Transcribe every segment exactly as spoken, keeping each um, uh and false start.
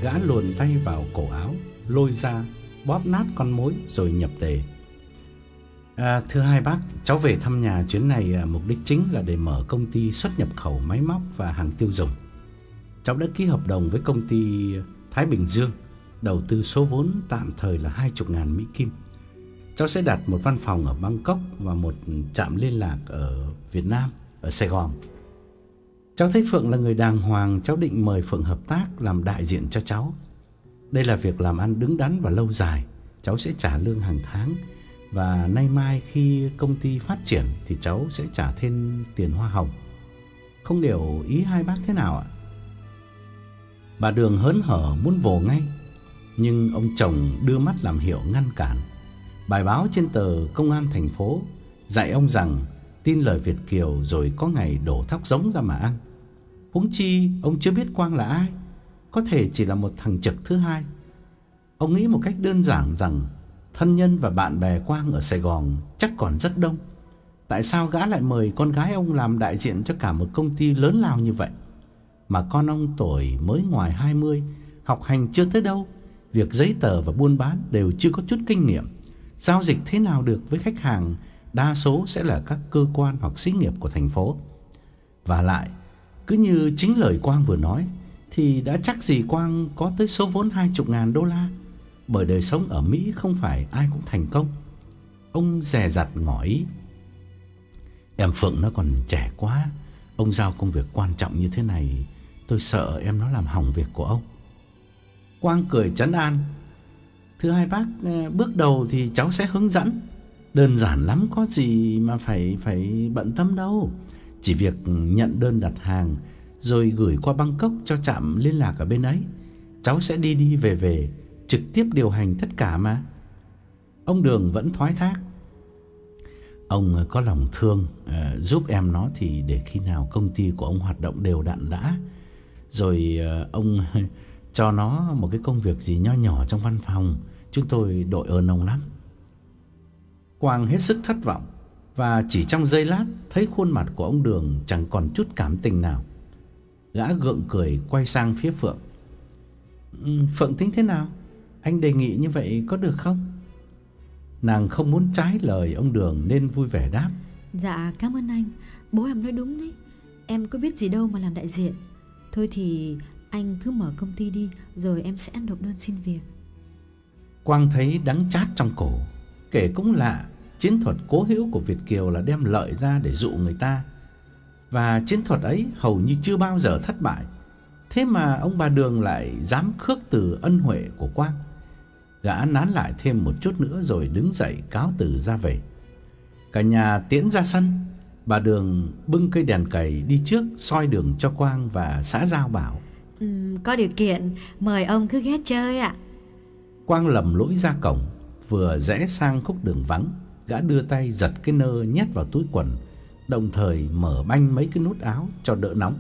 Gã luồn tay vào cổ áo, lôi ra, bóp nát con mối rồi nhập đề. À, thưa hai bác, cháu về thăm nhà chuyến này à, mục đích chính là để mở công ty xuất nhập khẩu máy móc và hàng tiêu dùng. Cháu đã ký hợp đồng với công ty Thái Bình Dương, đầu tư số vốn tạm thời là hai mươi ngàn Mỹ Kim. Cháu sẽ đặt một văn phòng ở Bangkok và một trạm liên lạc ở Việt Nam, ở Sài Gòn. Cháu thấy Phượng là người đàng hoàng, cháu định mời Phượng hợp tác làm đại diện cho cháu. Đây là việc làm ăn đứng đắn và lâu dài. Cháu sẽ trả lương hàng tháng, và nay mai khi công ty phát triển thì cháu sẽ trả thêm tiền hoa hồng. Không hiểu ý hai bác thế nào ạ? Bà Đường hớn hở muốn vồ ngay, nhưng ông chồng đưa mắt làm hiệu ngăn cản. Bài báo trên tờ Công an thành phố dạy ông rằng tin lời Việt kiều rồi có ngày đổ thóc giống ra mà ăn. Huống chi ông chưa biết Quang là ai, có thể chỉ là một thằng trực thứ hai. Ông nghĩ một cách đơn giản rằng thân nhân và bạn bè Quang ở Sài Gòn chắc còn rất đông. Tại sao gã lại mời con gái ông làm đại diện cho cả một công ty lớn lao như vậy? Mà con ông tuổi mới ngoài hai mươi, học hành chưa tới đâu, việc giấy tờ và buôn bán đều chưa có chút kinh nghiệm. Giao dịch thế nào được với khách hàng đa số sẽ là các cơ quan hoặc xí nghiệp của thành phố. Và lại, cứ như chính lời Quang vừa nói, thì đã chắc gì Quang có tới số vốn hai mươi ngàn đô la. Bởi đời sống ở Mỹ không phải ai cũng thành công. Ông dè dặt ngỏ ý: Em Phượng nó còn trẻ quá, ông giao công việc quan trọng như thế này, tôi sợ em nó làm hỏng việc của ông. Quang cười trấn an: Thưa hai bác, bước đầu thì cháu sẽ hướng dẫn. Đơn giản lắm, có gì mà phải phải bận tâm đâu. Chỉ việc nhận đơn đặt hàng rồi gửi qua Bangkok cho trạm liên lạc ở bên ấy. Cháu sẽ đi đi về về, trực tiếp điều hành tất cả mà. Ông Đường vẫn thoái thác: Ông có lòng thương, à, giúp em nó thì để khi nào công ty của ông hoạt động đều đặn đã, rồi à, ông cho nó một cái công việc gì nho nhỏ trong văn phòng, chúng tôi đội ơn ông lắm. Quang hết sức thất vọng, và chỉ trong giây lát thấy khuôn mặt của ông Đường chẳng còn chút cảm tình nào. Gã gượng cười quay sang phía Phượng: Phượng tính thế nào? Anh đề nghị như vậy có được không? Nàng không muốn trái lời ông Đường nên vui vẻ đáp: Dạ cảm ơn anh, bố em nói đúng đấy. Em có biết gì đâu mà làm đại diện. Thôi thì anh cứ mở công ty đi, rồi em sẽ nộp đơn xin việc. Quang thấy đắng chát trong cổ. Kể cũng lạ, chiến thuật cố hữu của Việt kiều là đem lợi ra để dụ người ta, và chiến thuật ấy hầu như chưa bao giờ thất bại. Thế mà ông bà Đường lại dám khước từ ân huệ của Quang. Gã nán lại thêm một chút nữa rồi đứng dậy cáo từ ra về. Cả nhà tiễn ra sân. Bà Đường bưng cây đèn cầy đi trước soi đường cho Quang và xã giao bảo: ừ, Có điều kiện mời ông cứ ghé chơi ạ. Quang lầm lũi ra cổng. Vừa rẽ sang khúc đường vắng, gã đưa tay giật cái nơ nhét vào túi quần, đồng thời mở banh mấy cái nút áo cho đỡ nóng.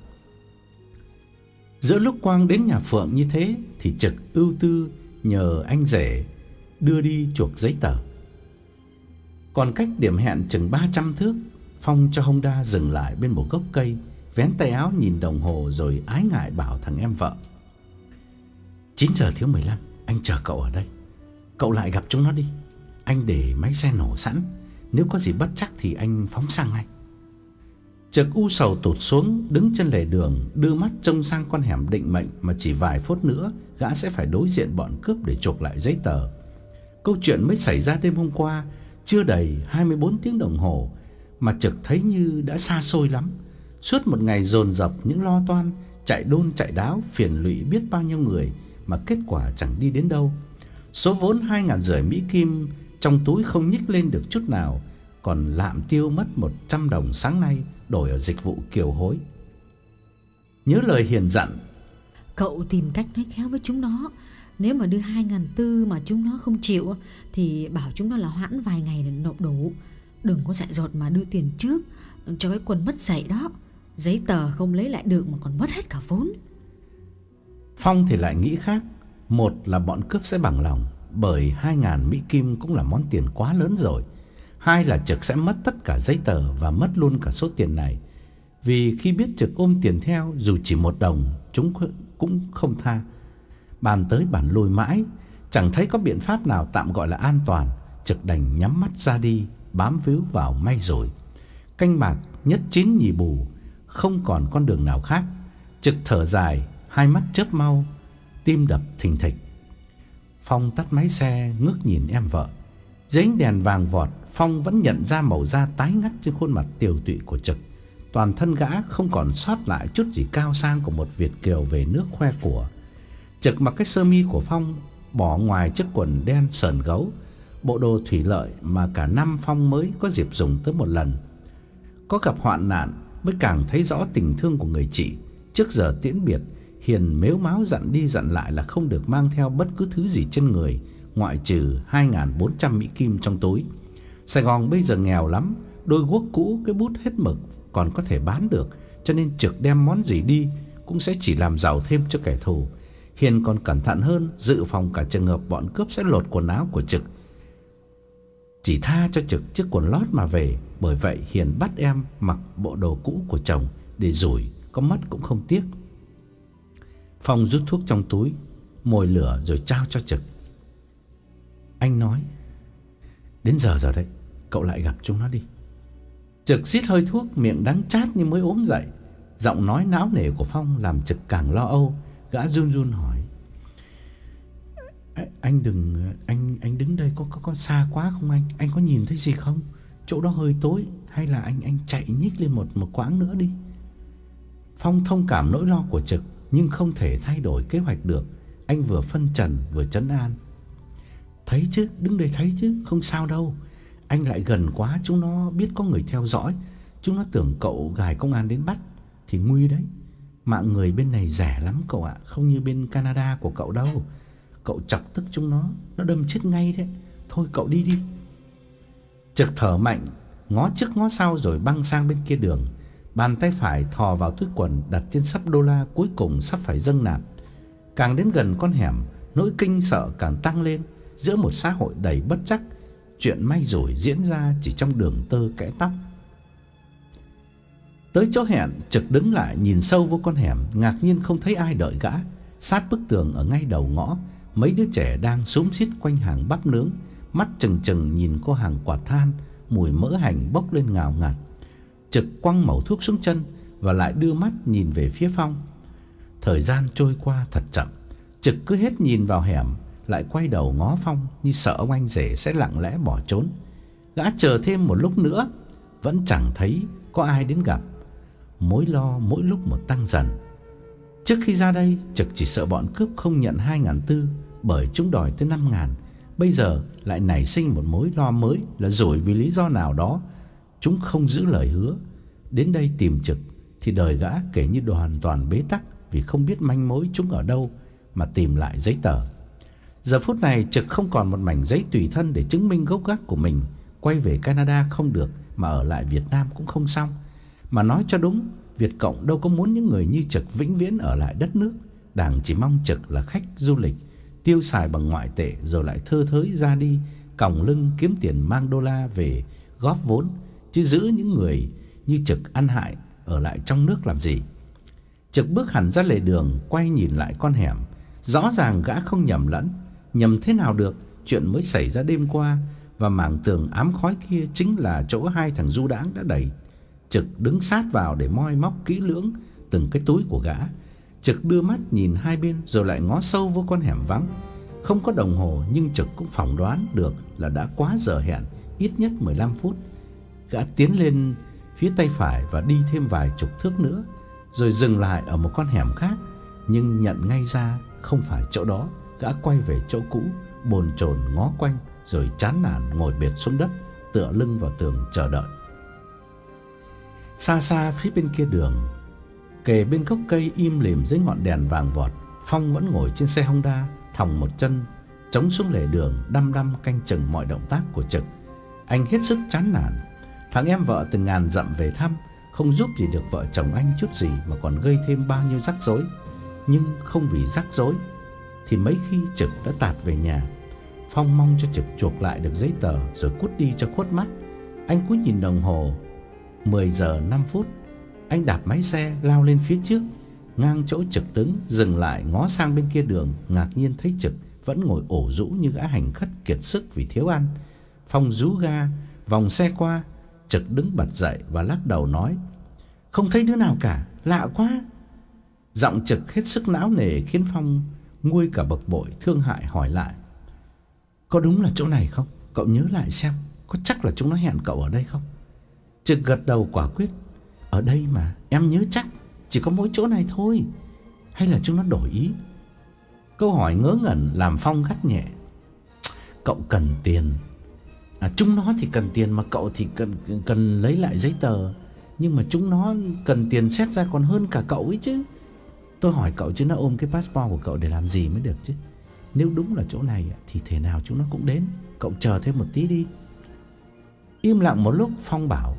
Giữa lúc Quang đến nhà Phượng như thế thì Trực ưu tư nhờ anh rể đưa đi chuộc giấy tờ. Còn cách điểm hẹn chừng ba trăm thước, Phong cho Honda dừng lại bên một gốc cây, vén tay áo nhìn đồng hồ rồi ái ngại bảo thằng em vợ: chín giờ thiếu mười lăm, anh chờ cậu ở đây. Cậu lại gặp chúng nó đi. Anh để máy xe nổ sẵn, nếu có gì bất trắc thì anh phóng sang ngay. Trực u sầu tụt xuống, đứng trên lề đường, đưa mắt trông sang con hẻm định mệnh mà chỉ vài phút nữa gã sẽ phải đối diện bọn cướp để chuộc lại giấy tờ. Câu chuyện mới xảy ra đêm hôm qua, chưa đầy hai mươi bốn tiếng đồng hồ, mà Trực thấy như đã xa xôi lắm. Suốt một ngày dồn dập những lo toan, chạy đôn chạy đáo, phiền lụy biết bao nhiêu người, mà kết quả chẳng đi đến đâu. Số vốn hai ngàn rưỡi Mỹ Kim trong túi không nhích lên được chút nào, còn lạm tiêu mất một trăm đồng sáng nay đổi ở dịch vụ kiều hối. Nhớ lời hiền dặn: Cậu tìm cách nói khéo với chúng nó. Nếu mà đưa hai ngàn tư mà chúng nó không chịu thì bảo chúng nó là hoãn vài ngày để nộp đủ. Đừng có dại dột mà đưa tiền trước, cho cái quần mất dạy đó. Giấy tờ không lấy lại được mà còn mất hết cả vốn. Phong thì lại nghĩ khác. Một là bọn cướp sẽ bằng lòng, bởi hai ngàn Mỹ Kim cũng là món tiền quá lớn rồi. Hai là Trực sẽ mất tất cả giấy tờ và mất luôn cả số tiền này. Vì khi biết Trực ôm tiền theo, dù chỉ một đồng, chúng cũng không tha. Bàn tới bàn lui mãi, chẳng thấy có biện pháp nào tạm gọi là an toàn. Trực đành nhắm mắt ra đi, bám víu vào may rủi. Canh bạc nhất chín nhì bù, không còn con đường nào khác. Trực thở dài, hai mắt chớp mau, tim đập thình thịch. Phong tắt máy xe, ngước nhìn em vợ. Dưới ánh đèn vàng vọt, Phong vẫn nhận ra màu da tái ngắt trên khuôn mặt tiều tụy của Trực. Toàn thân gã không còn sót lại chút gì cao sang của một việt kiều về nước khoe của. Trực mặc cái sơ mi của Phong, bỏ ngoài chiếc quần đen sờn gấu, bộ đồ thủy lợi mà cả năm Phong mới có dịp dùng tới một lần. Có gặp hoạn nạn mới càng thấy rõ tình thương của người chị. Trước giờ tiễn biệt, Hiền mếu máo dặn đi dặn lại là không được mang theo bất cứ thứ gì trên người, ngoại trừ hai nghìn bốn trăm Mỹ Kim trong túi. Sài Gòn bây giờ nghèo lắm, đôi guốc cũ, cái bút hết mực còn có thể bán được, cho nên Trực đem món gì đi cũng sẽ chỉ làm giàu thêm cho kẻ thù. Hiền còn cẩn thận hơn, dự phòng cả trường hợp bọn cướp sẽ lột quần áo của Trực, chỉ tha cho Trực chiếc quần lót mà về. Bởi vậy Hiền bắt em mặc bộ đồ cũ của chồng để rủi, có mất cũng không tiếc. Phong rút thuốc trong túi, mồi lửa rồi trao cho Trực. Anh nói, đến giờ rồi đấy, cậu lại gặp chúng nó đi. Trực rít hơi thuốc, miệng đắng chát như mới ốm dậy. Giọng nói não nề của Phong làm Trực càng lo âu. Gã run run hỏi, anh đừng, anh anh đứng đây có có có xa quá không anh? Anh có nhìn thấy gì không? Chỗ đó hơi tối, hay là anh anh chạy nhích lên một một quãng nữa đi. Phong thông cảm nỗi lo của Trực, nhưng không thể thay đổi kế hoạch được. Anh vừa phân trần vừa trấn an. Thấy chứ, đứng đây thấy chứ, không sao đâu. Anh lại gần quá, chúng nó biết có người theo dõi, chúng nó tưởng cậu gài công an đến bắt thì nguy đấy. Mạng người bên này rẻ lắm cậu ạ, không như bên Canada của cậu đâu. Cậu chọc tức chúng nó, nó đâm chết ngay đấy. Thôi cậu đi đi. Trực thở mạnh, ngó trước ngó sau rồi băng sang bên kia đường. Bàn tay phải thò vào túi quần, đặt trên sấp đô la cuối cùng sắp phải dâng nạp. Càng đến gần con hẻm, nỗi kinh sợ càng tăng lên. Giữa một xã hội đầy bất trắc, chuyện may rủi diễn ra chỉ trong đường tơ kẽ tóc. Tới chỗ hẹn, Trực đứng lại nhìn sâu vô con hẻm, ngạc nhiên không thấy ai đợi gã. Sát bức tường ở ngay đầu ngõ, mấy đứa trẻ đang xúm xít quanh hàng bắp nướng, mắt trừng trừng nhìn cô hàng quạt than, mùi mỡ hành bốc lên ngào ngạt. Trực quăng mẩu thuốc xuống chân và lại đưa mắt nhìn về phía Phong. Thời gian trôi qua thật chậm. Trực cứ hết nhìn vào hẻm, lại quay đầu ngó Phong như sợ ông anh rể sẽ lặng lẽ bỏ trốn. Gã chờ thêm một lúc nữa, vẫn chẳng thấy có ai đến gặp. Mối lo mỗi lúc một tăng dần. Trước khi ra đây, Trực chỉ sợ bọn cướp không nhận hai nghìn tư, bởi chúng đòi tới năm nghìn. Bây giờ lại nảy sinh một mối lo mới là rủi vì lý do nào đó chúng không giữ lời hứa. Đến đây tìm Trực thì đời gã kể như hoàn toàn bế tắc, vì không biết manh mối chúng ở đâu mà tìm lại giấy tờ. Giờ phút này Trực không còn một mảnh giấy tùy thân để chứng minh gốc gác của mình. Quay về Canada không được, mà ở lại Việt Nam cũng không xong. Mà nói cho đúng, Việt Cộng đâu có muốn những người như Trực vĩnh viễn ở lại đất nước. Đảng chỉ mong Trực là khách du lịch, tiêu xài bằng ngoại tệ rồi lại thơ thới ra đi, còng lưng kiếm tiền mang đô la về góp vốn, chứ giữ những người như Trực ăn hại ở lại trong nước làm gì. Trực bước hẳn ra lề đường, quay nhìn lại con hẻm. Rõ ràng gã không nhầm lẫn. Nhầm thế nào được, chuyện mới xảy ra đêm qua và mảng tường ám khói kia chính là chỗ hai thằng du đãng đã đẩy Trực đứng sát vào để moi móc kỹ lưỡng từng cái túi của gã. Trực đưa mắt nhìn hai bên rồi lại ngó sâu vô con hẻm vắng. Không có đồng hồ, nhưng Trực cũng phỏng đoán được là đã quá giờ hẹn, ít nhất mười lăm phút. Gã tiến lên phía tay phải và đi thêm vài chục thước nữa, rồi dừng lại ở một con hẻm khác, nhưng nhận ngay ra không phải chỗ đó. Gã quay về chỗ cũ, bồn chồn ngó quanh rồi chán nản ngồi bệt xuống đất, tựa lưng vào tường chờ đợi. Xa xa phía bên kia đường, kề bên gốc cây im lìm dưới ngọn đèn vàng vọt, Phong vẫn ngồi trên xe Honda, thòng một chân chống xuống lề đường, đăm đăm canh chừng mọi động tác của Trực. Anh hết sức chán nản. Thằng em vợ từ ngàn dặm về thăm, không giúp gì được vợ chồng anh chút gì mà còn gây thêm bao nhiêu rắc rối. Nhưng không vì rắc rối thì mấy khi Trực đã tạt về nhà. Phong mong cho Trực chuộc lại được giấy tờ rồi cút đi cho khuất mắt. Anh cúi nhìn đồng hồ, mười giờ năm phút. Anh đạp máy xe lao lên phía trước, ngang chỗ Trực đứng, dừng lại ngó sang bên kia đường, ngạc nhiên thấy Trực vẫn ngồi ổ rũ như gã hành khất kiệt sức vì thiếu ăn. Phong rú ga, vòng xe qua, Trực đứng bật dậy và lắc đầu nói: "Không thấy đứa nào cả, lạ quá." Giọng Trực hết sức não nề khiến Phong nguôi cả bực bội thương hại hỏi lại: "Có đúng là chỗ này không? Cậu nhớ lại xem, có chắc là chúng nó hẹn cậu ở đây không?" Trực gật đầu quả quyết: "Ở đây mà, em nhớ chắc, chỉ có mỗi chỗ này thôi. Hay là chúng nó đổi ý?" Câu hỏi ngớ ngẩn làm Phong gắt nhẹ: "Cậu cần tiền. À, chúng nó thì cần tiền mà cậu thì cần cần lấy lại giấy tờ. Nhưng mà chúng nó cần tiền xét ra còn hơn cả cậu ấy chứ. Tôi hỏi cậu chứ nó ôm cái passport của cậu để làm gì mới được chứ. Nếu đúng là chỗ này thì thể nào chúng nó cũng đến. Cậu chờ thêm một tí đi." Im lặng một lúc, Phong bảo: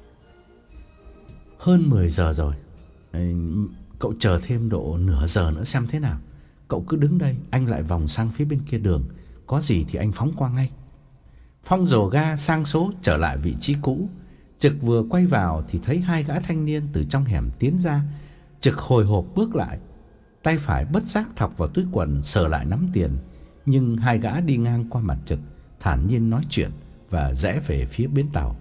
"Hơn mười giờ rồi. Cậu chờ thêm độ nửa giờ nữa xem thế nào. Cậu cứ đứng đây, anh lại vòng sang phía bên kia đường. Có gì thì anh phóng qua ngay." Phong dồ ga sang số trở lại vị trí cũ. Trực vừa quay vào thì thấy hai gã thanh niên từ trong hẻm tiến ra. Trực hồi hộp bước lại, tay phải bất giác thọc vào túi quần sờ lại nắm tiền. Nhưng hai gã đi ngang qua mặt Trực, thản nhiên nói chuyện và rẽ về phía bến tàu.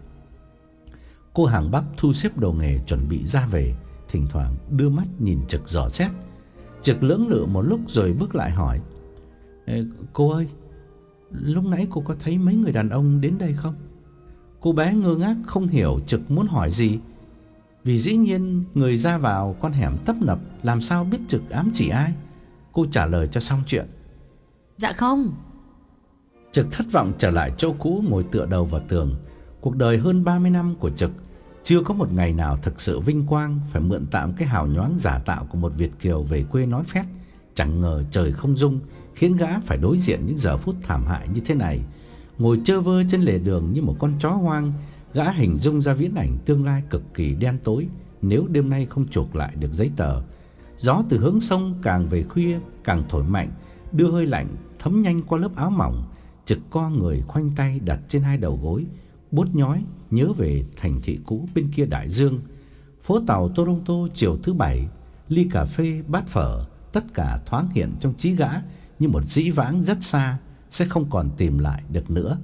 Cô hàng bắp thu xếp đồ nghề chuẩn bị ra về, thỉnh thoảng đưa mắt nhìn Trực dò xét. Trực lưỡng lự một lúc rồi bước lại hỏi: "Ê, cô ơi, lúc nãy cô có thấy mấy người đàn ông đến đây không?" Cô bé ngơ ngác không hiểu Trực muốn hỏi gì, vì dĩ nhiên người ra vào con hẻm tấp nập, làm sao biết Trực ám chỉ ai. Cô trả lời cho xong chuyện: "Dạ không." Trực thất vọng trở lại chỗ cũ, ngồi tựa đầu vào tường. Cuộc đời hơn ba mươi năm của Trực chưa có một ngày nào thực sự vinh quang, phải mượn tạm cái hào nhoáng giả tạo của một Việt kiều về quê nói phét. Chẳng ngờ trời không dung khiến gã phải đối diện những giờ phút thảm hại như thế này. Ngồi chơ vơ trên lề đường như một con chó hoang, gã hình dung ra viễn ảnh tương lai cực kỳ đen tối nếu đêm nay không chuộc lại được giấy tờ. Gió từ hướng sông càng về khuya càng thổi mạnh, đưa hơi lạnh thấm nhanh qua lớp áo mỏng. Trực co người khoanh tay đặt trên hai đầu gối, buốt nhói nhớ về thành thị cũ bên kia đại dương. Phố tàu Toronto chiều thứ bảy, ly cà phê, bát phở, tất cả thoáng hiện trong trí gã như một dĩ vãng rất xa, sẽ không còn tìm lại được nữa.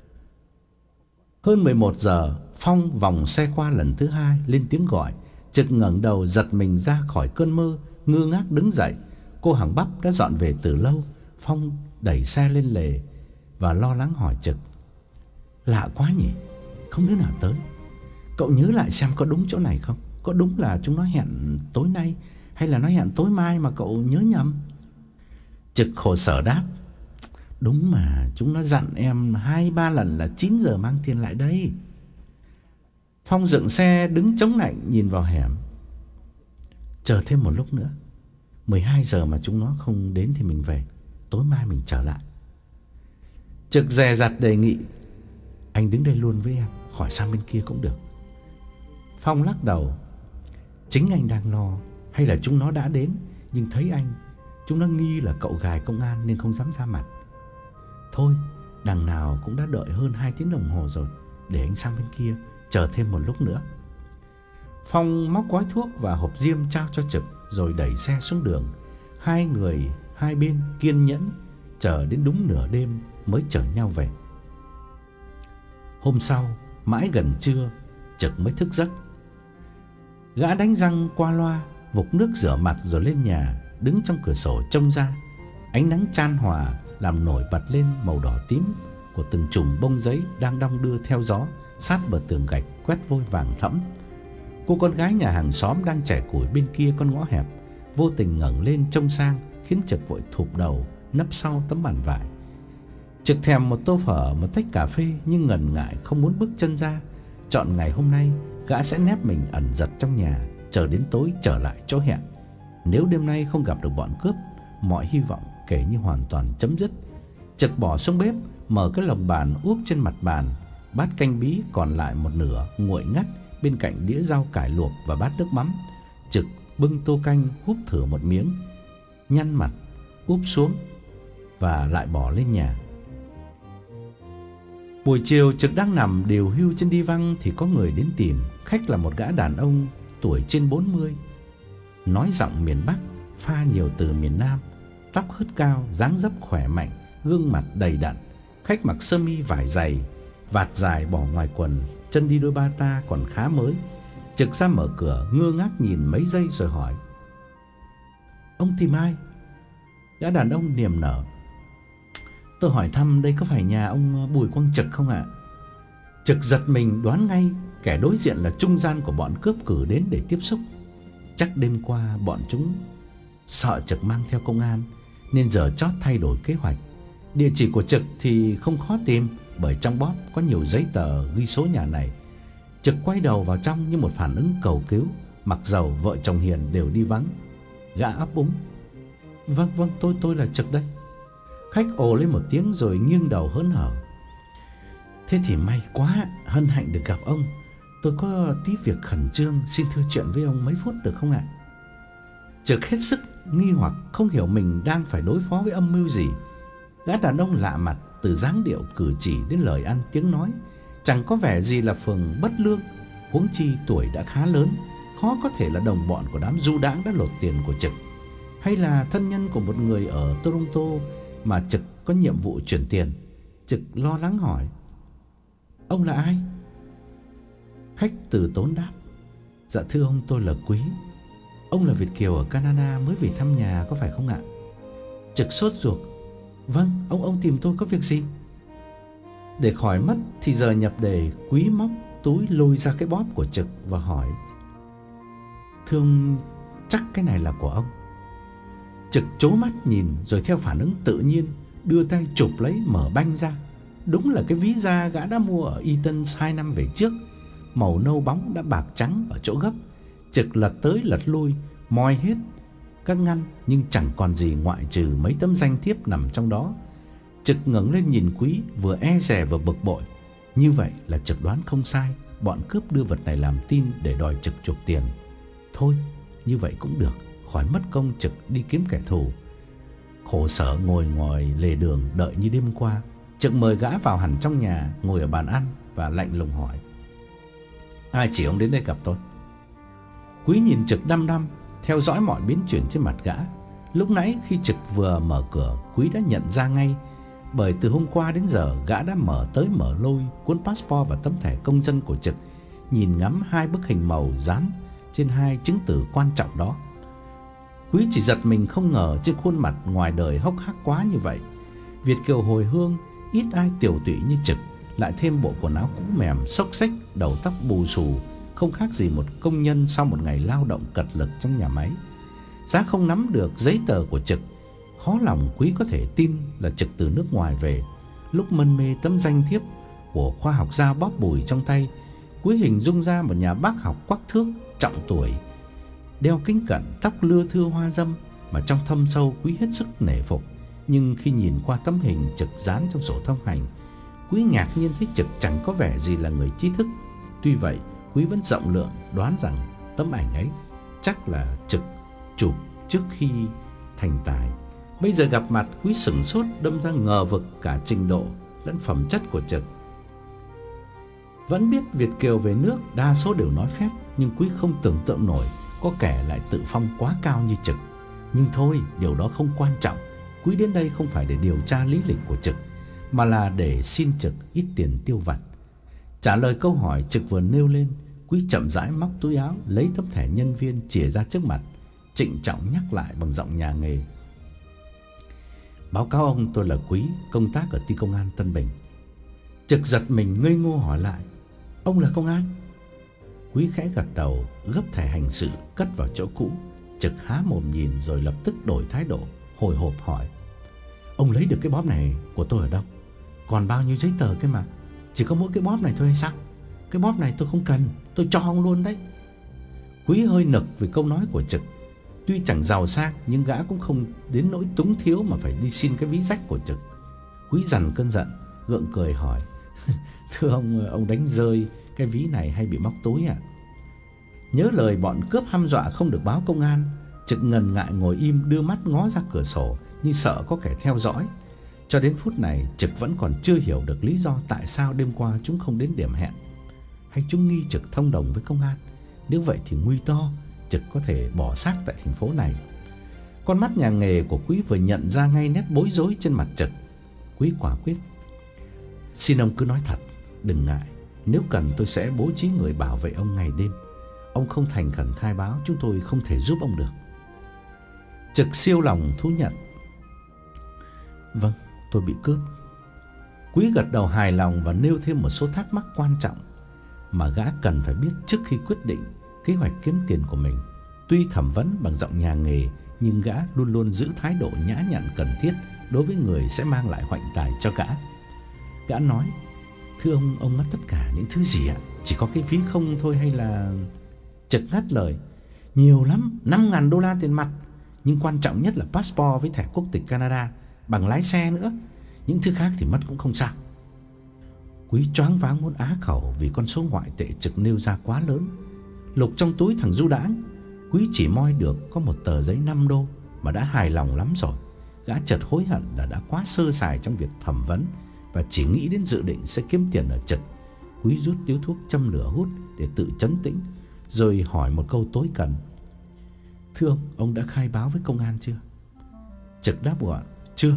Hơn mười một giờ, Phong vòng xe qua lần thứ hai, lên tiếng gọi. Trực ngẩng đầu giật mình ra khỏi cơn mơ, ngơ ngác đứng dậy. Cô hàng bắp đã dọn về từ lâu. Phong đẩy xe lên lề và lo lắng hỏi Trực: "Lạ quá nhỉ, không đứa nào tới. Cậu nhớ lại xem có đúng chỗ này không? Có đúng là chúng nó hẹn tối nay, hay là nó hẹn tối mai mà cậu nhớ nhầm?" Trực khổ sở đáp: "Đúng mà, chúng nó dặn em hai ba lần là chín giờ mang tiền lại đây." Phong dựng xe đứng chống lạnh nhìn vào hẻm. "Chờ thêm một lúc nữa, mười hai giờ mà chúng nó không đến thì mình về, tối mai mình trở lại." Trực dè dặt đề nghị: "Anh đứng đây luôn với em, khỏi sang bên kia cũng được." Phong lắc đầu: "Chính anh đang lo, hay là chúng nó đã đến nhưng thấy anh, chúng nó nghi là cậu gài công an nên không dám ra mặt. Thôi, đằng nào cũng đã đợi hơn hai tiếng đồng hồ rồi, để anh sang bên kia chờ thêm một lúc nữa." Phong móc gói thuốc và hộp diêm trao cho Trực rồi đẩy xe xuống đường. Hai người hai bên kiên nhẫn chờ đến đúng nửa đêm mới chở nhau về. Hôm sau, mãi gần trưa, Trực mới thức giấc. Gã đánh răng qua loa, vục nước rửa mặt rồi lên nhà, đứng trong cửa sổ trông ra. Ánh nắng chan hòa làm nổi bật lên màu đỏ tím của từng chùm bông giấy đang đong đưa theo gió sát bờ tường gạch quét vôi vàng thẫm. Cô con gái nhà hàng xóm đang chẻ củi bên kia con ngõ hẹp vô tình ngẩng lên trông sang, khiến Trực vội thụp đầu nấp sau tấm bàn vải. Trực thèm một tô phở, một tách cà phê nhưng ngần ngại không muốn bước chân ra. Chọn ngày hôm nay, gã sẽ nép mình ẩn giật trong nhà, chờ đến tối trở lại chỗ hẹn. Nếu đêm nay không gặp được bọn cướp, mọi hy vọng kể như hoàn toàn chấm dứt. Trực bỏ xuống bếp, mở cái lồng bàn úp trên mặt bàn. Bát canh bí còn lại một nửa nguội ngắt bên cạnh đĩa rau cải luộc và bát nước mắm. Trực bưng tô canh húp thử một miếng, nhăn mặt úp xuống và lại bỏ lên nhà. Buổi chiều, Trực đang nằm điều hưu trên đi văng thì có người đến tìm. Khách là một gã đàn ông tuổi trên bốn mươi. nói giọng miền Bắc pha nhiều từ miền Nam, tóc hớt cao, dáng dấp khỏe mạnh, gương mặt đầy đặn. Khách mặc sơ mi vải dày, vạt dài bỏ ngoài quần, chân đi đôi bata còn khá mới. Trực ra mở cửa, ngơ ngác nhìn mấy giây rồi hỏi: "Ông tìm ai?" Gã đàn ông niềm nở: "Tôi hỏi thăm đây có phải nhà ông Bùi Quang Trực không ạ?" Trực giật mình đoán ngay kẻ đối diện là trung gian của bọn cướp cử đến để tiếp xúc. Chắc đêm qua bọn chúng sợ Trực mang theo công an nên giờ chót thay đổi kế hoạch. Địa chỉ của Trực thì không khó tìm, bởi trong bóp có nhiều giấy tờ ghi số nhà này. Trực quay đầu vào trong như một phản ứng cầu cứu, mặc dầu vợ chồng Hiền đều đi vắng. Gã ấp úng: "Vâng vâng, tôi tôi là Trực đây." Khách ồ lên một tiếng rồi nghiêng đầu hớn hở: "Thế thì may quá, hân hạnh được gặp ông. Tôi có tí việc khẩn trương, xin thưa chuyện với ông mấy phút được không ạ?" Trực hết sức nghi hoặc, không hiểu mình đang phải đối phó với âm mưu gì. Gã đàn ông lạ mặt, từ dáng điệu cử chỉ đến lời ăn tiếng nói chẳng có vẻ gì là phường bất lương. Huống chi tuổi đã khá lớn, khó có thể là đồng bọn của đám du đãng đã lột tiền của Trực, hay là thân nhân của một người ở Toronto mà Trực có nhiệm vụ chuyển tiền. Trực lo lắng hỏi: "Ông là ai?" Khách từ tốn đáp: "Dạ thưa ông, tôi là Quý. Ông là Việt kiều ở Canada mới về thăm nhà có phải không ạ?" Trực sốt ruột: "Vâng, ông ông tìm tôi có việc gì?" Để khỏi mất thì giờ nhập đề, Quý móc túi lôi ra cái bóp của Trực và hỏi: "Thưa ông, chắc cái này là của ông?" Trực trố mắt nhìn rồi theo phản ứng tự nhiên đưa tay chụp lấy mở banh ra. Đúng là cái ví da gã đã mua ở Eaton hai năm về trước, màu nâu bóng đã bạc trắng ở chỗ gấp. Trực lật tới lật lui, moi hết các ngăn nhưng chẳng còn gì ngoại trừ mấy tấm danh thiếp nằm trong đó. Trực ngẩng lên nhìn Quý, vừa e dè vừa bực bội. Như vậy là Trực đoán không sai, bọn cướp đưa vật này làm tin để đòi Trực chuộc tiền. Thôi, như vậy cũng được, khỏi mất công Trực đi kiếm kẻ thù. Khổ sở ngồi ngoài lề đường đợi như đêm qua. Trực mời gã vào hẳn trong nhà, ngồi ở bàn ăn và lạnh lùng hỏi: "Ai chỉ ông đến đây gặp tôi?" Quý nhìn Trực đăm đăm, theo dõi mọi biến chuyển trên mặt gã. Lúc nãy khi Trực vừa mở cửa, Quý đã nhận ra ngay, bởi từ hôm qua đến giờ gã đã mở tới mở lui cuốn passport và tấm thẻ công dân của Trực, nhìn ngắm hai bức hình màu dán trên hai chứng từ quan trọng đó. Quý chỉ giật mình không ngờ trên khuôn mặt ngoài đời hốc hác quá như vậy. Việt kiều hồi hương, ít ai tiểu tụy như Trực, lại thêm bộ quần áo cũ mềm xốc xếch, đầu tóc bù xù, không khác gì một công nhân sau một ngày lao động cật lực trong nhà máy. Giá không nắm được giấy tờ của Trực, khó lòng Quý có thể tin là Trực từ nước ngoài về. Lúc mân mê tấm danh thiếp của khoa học gia bóp Bùi trong tay, Quý hình dung ra một nhà bác học quắc thước, trọng tuổi, đeo kính cận, tóc lưa thưa hoa dâm, mà trong thâm sâu Quý hết sức nể phục. Nhưng khi nhìn qua tấm hình Trực dán trong sổ thông hành, Quý ngạc nhiên thấy Trực chẳng có vẻ gì là người trí thức. Tuy vậy, Quý vẫn rộng lượng đoán rằng tấm ảnh ấy chắc là Trực chụp trước khi thành tài. Bây giờ gặp mặt, Quý sửng sốt, đâm ra ngờ vực cả trình độ lẫn phẩm chất của Trực. Vẫn biết Việt kiều về nước đa số đều nói phép, nhưng Quý không tưởng tượng nổi có kẻ lại tự phong quá cao như Trực. Nhưng thôi, điều đó không quan trọng. Quý đến đây không phải để điều tra lý lịch của Trực, mà là để xin Trực ít tiền tiêu vặt. Trả lời câu hỏi Trực vừa nêu lên, Quý chậm rãi móc túi áo, lấy tấm thẻ nhân viên chìa ra trước mặt, trịnh trọng nhắc lại bằng giọng nhà nghề: "Báo cáo ông, tôi là Quý, công tác ở ty công an Tân Bình." Trực giật mình ngây ngô hỏi lại: "Ông là công an?" Quý khẽ gật đầu, gấp thẻ hành sự cất vào chỗ cũ. Trực há mồm nhìn rồi lập tức đổi thái độ, hồi hộp hỏi: "Ông lấy được cái bóp này của tôi ở đâu? Còn bao nhiêu giấy tờ cái mà, chỉ có mỗi cái bóp này thôi hay sao? Cái bóp này tôi không cần, tôi cho ông luôn đấy." Quý hơi nực vì câu nói của Trực. Tuy chẳng giàu sang nhưng gã cũng không đến nỗi túng thiếu mà phải đi xin cái ví rách của Trực. Quý dằn cơn giận, gượng cười hỏi: "Thưa ông, ông đánh rơi cái ví này hay bị móc túi à?" Nhớ lời bọn cướp hăm dọa không được báo công an, Trực ngần ngại ngồi im, đưa mắt ngó ra cửa sổ như sợ có kẻ theo dõi. Cho đến phút này, Trực vẫn còn chưa hiểu được lý do tại sao đêm qua chúng không đến điểm hẹn. Hay chúng nghi Trực thông đồng với công an? Nếu vậy thì nguy to, Trực có thể bỏ xác tại thành phố này. Con mắt nhà nghề của Quý vừa nhận ra ngay nét bối rối trên mặt Trực. Quý quả quyết: "Xin ông cứ nói thật, đừng ngại. Nếu cần tôi sẽ bố trí người bảo vệ ông ngày đêm. Ông không thành khẩn khai báo, chúng tôi không thể giúp ông được." Trực siêu lòng thú nhận: "Vâng, tôi bị cướp." Quý gật đầu hài lòng và nêu thêm một số thắc mắc quan trọng mà gã cần phải biết trước khi quyết định kế hoạch kiếm tiền của mình. Tuy thẩm vấn bằng giọng nhà nghề, nhưng gã luôn luôn giữ thái độ nhã nhặn cần thiết đối với người sẽ mang lại hoạnh tài cho gã. Gã nói: "Thưa ông, ông mất tất cả những thứ gì ạ? Chỉ có cái ví không thôi hay là..." Trực ngắt lời: "Nhiều lắm, năm ngàn đô la tiền mặt. Nhưng quan trọng nhất là passport với thẻ quốc tịch Canada, bằng lái xe nữa. Những thứ khác thì mất cũng không sao." Quý choáng váng muốn á khẩu vì con số ngoại tệ Trực nêu ra quá lớn. Lục trong túi thằng du đãng, Quý chỉ moi được có một tờ giấy năm đô mà đã hài lòng lắm rồi. Gã chợt hối hận là đã quá sơ sài trong việc thẩm vấn và chỉ nghĩ đến dự định sẽ kiếm tiền ở Trực. Quý rút điếu thuốc châm lửa hút để tự trấn tĩnh, rồi hỏi một câu tối cần: "Thưa ông, ông đã khai báo với công an chưa?" Trực đáp gọn: "Chưa."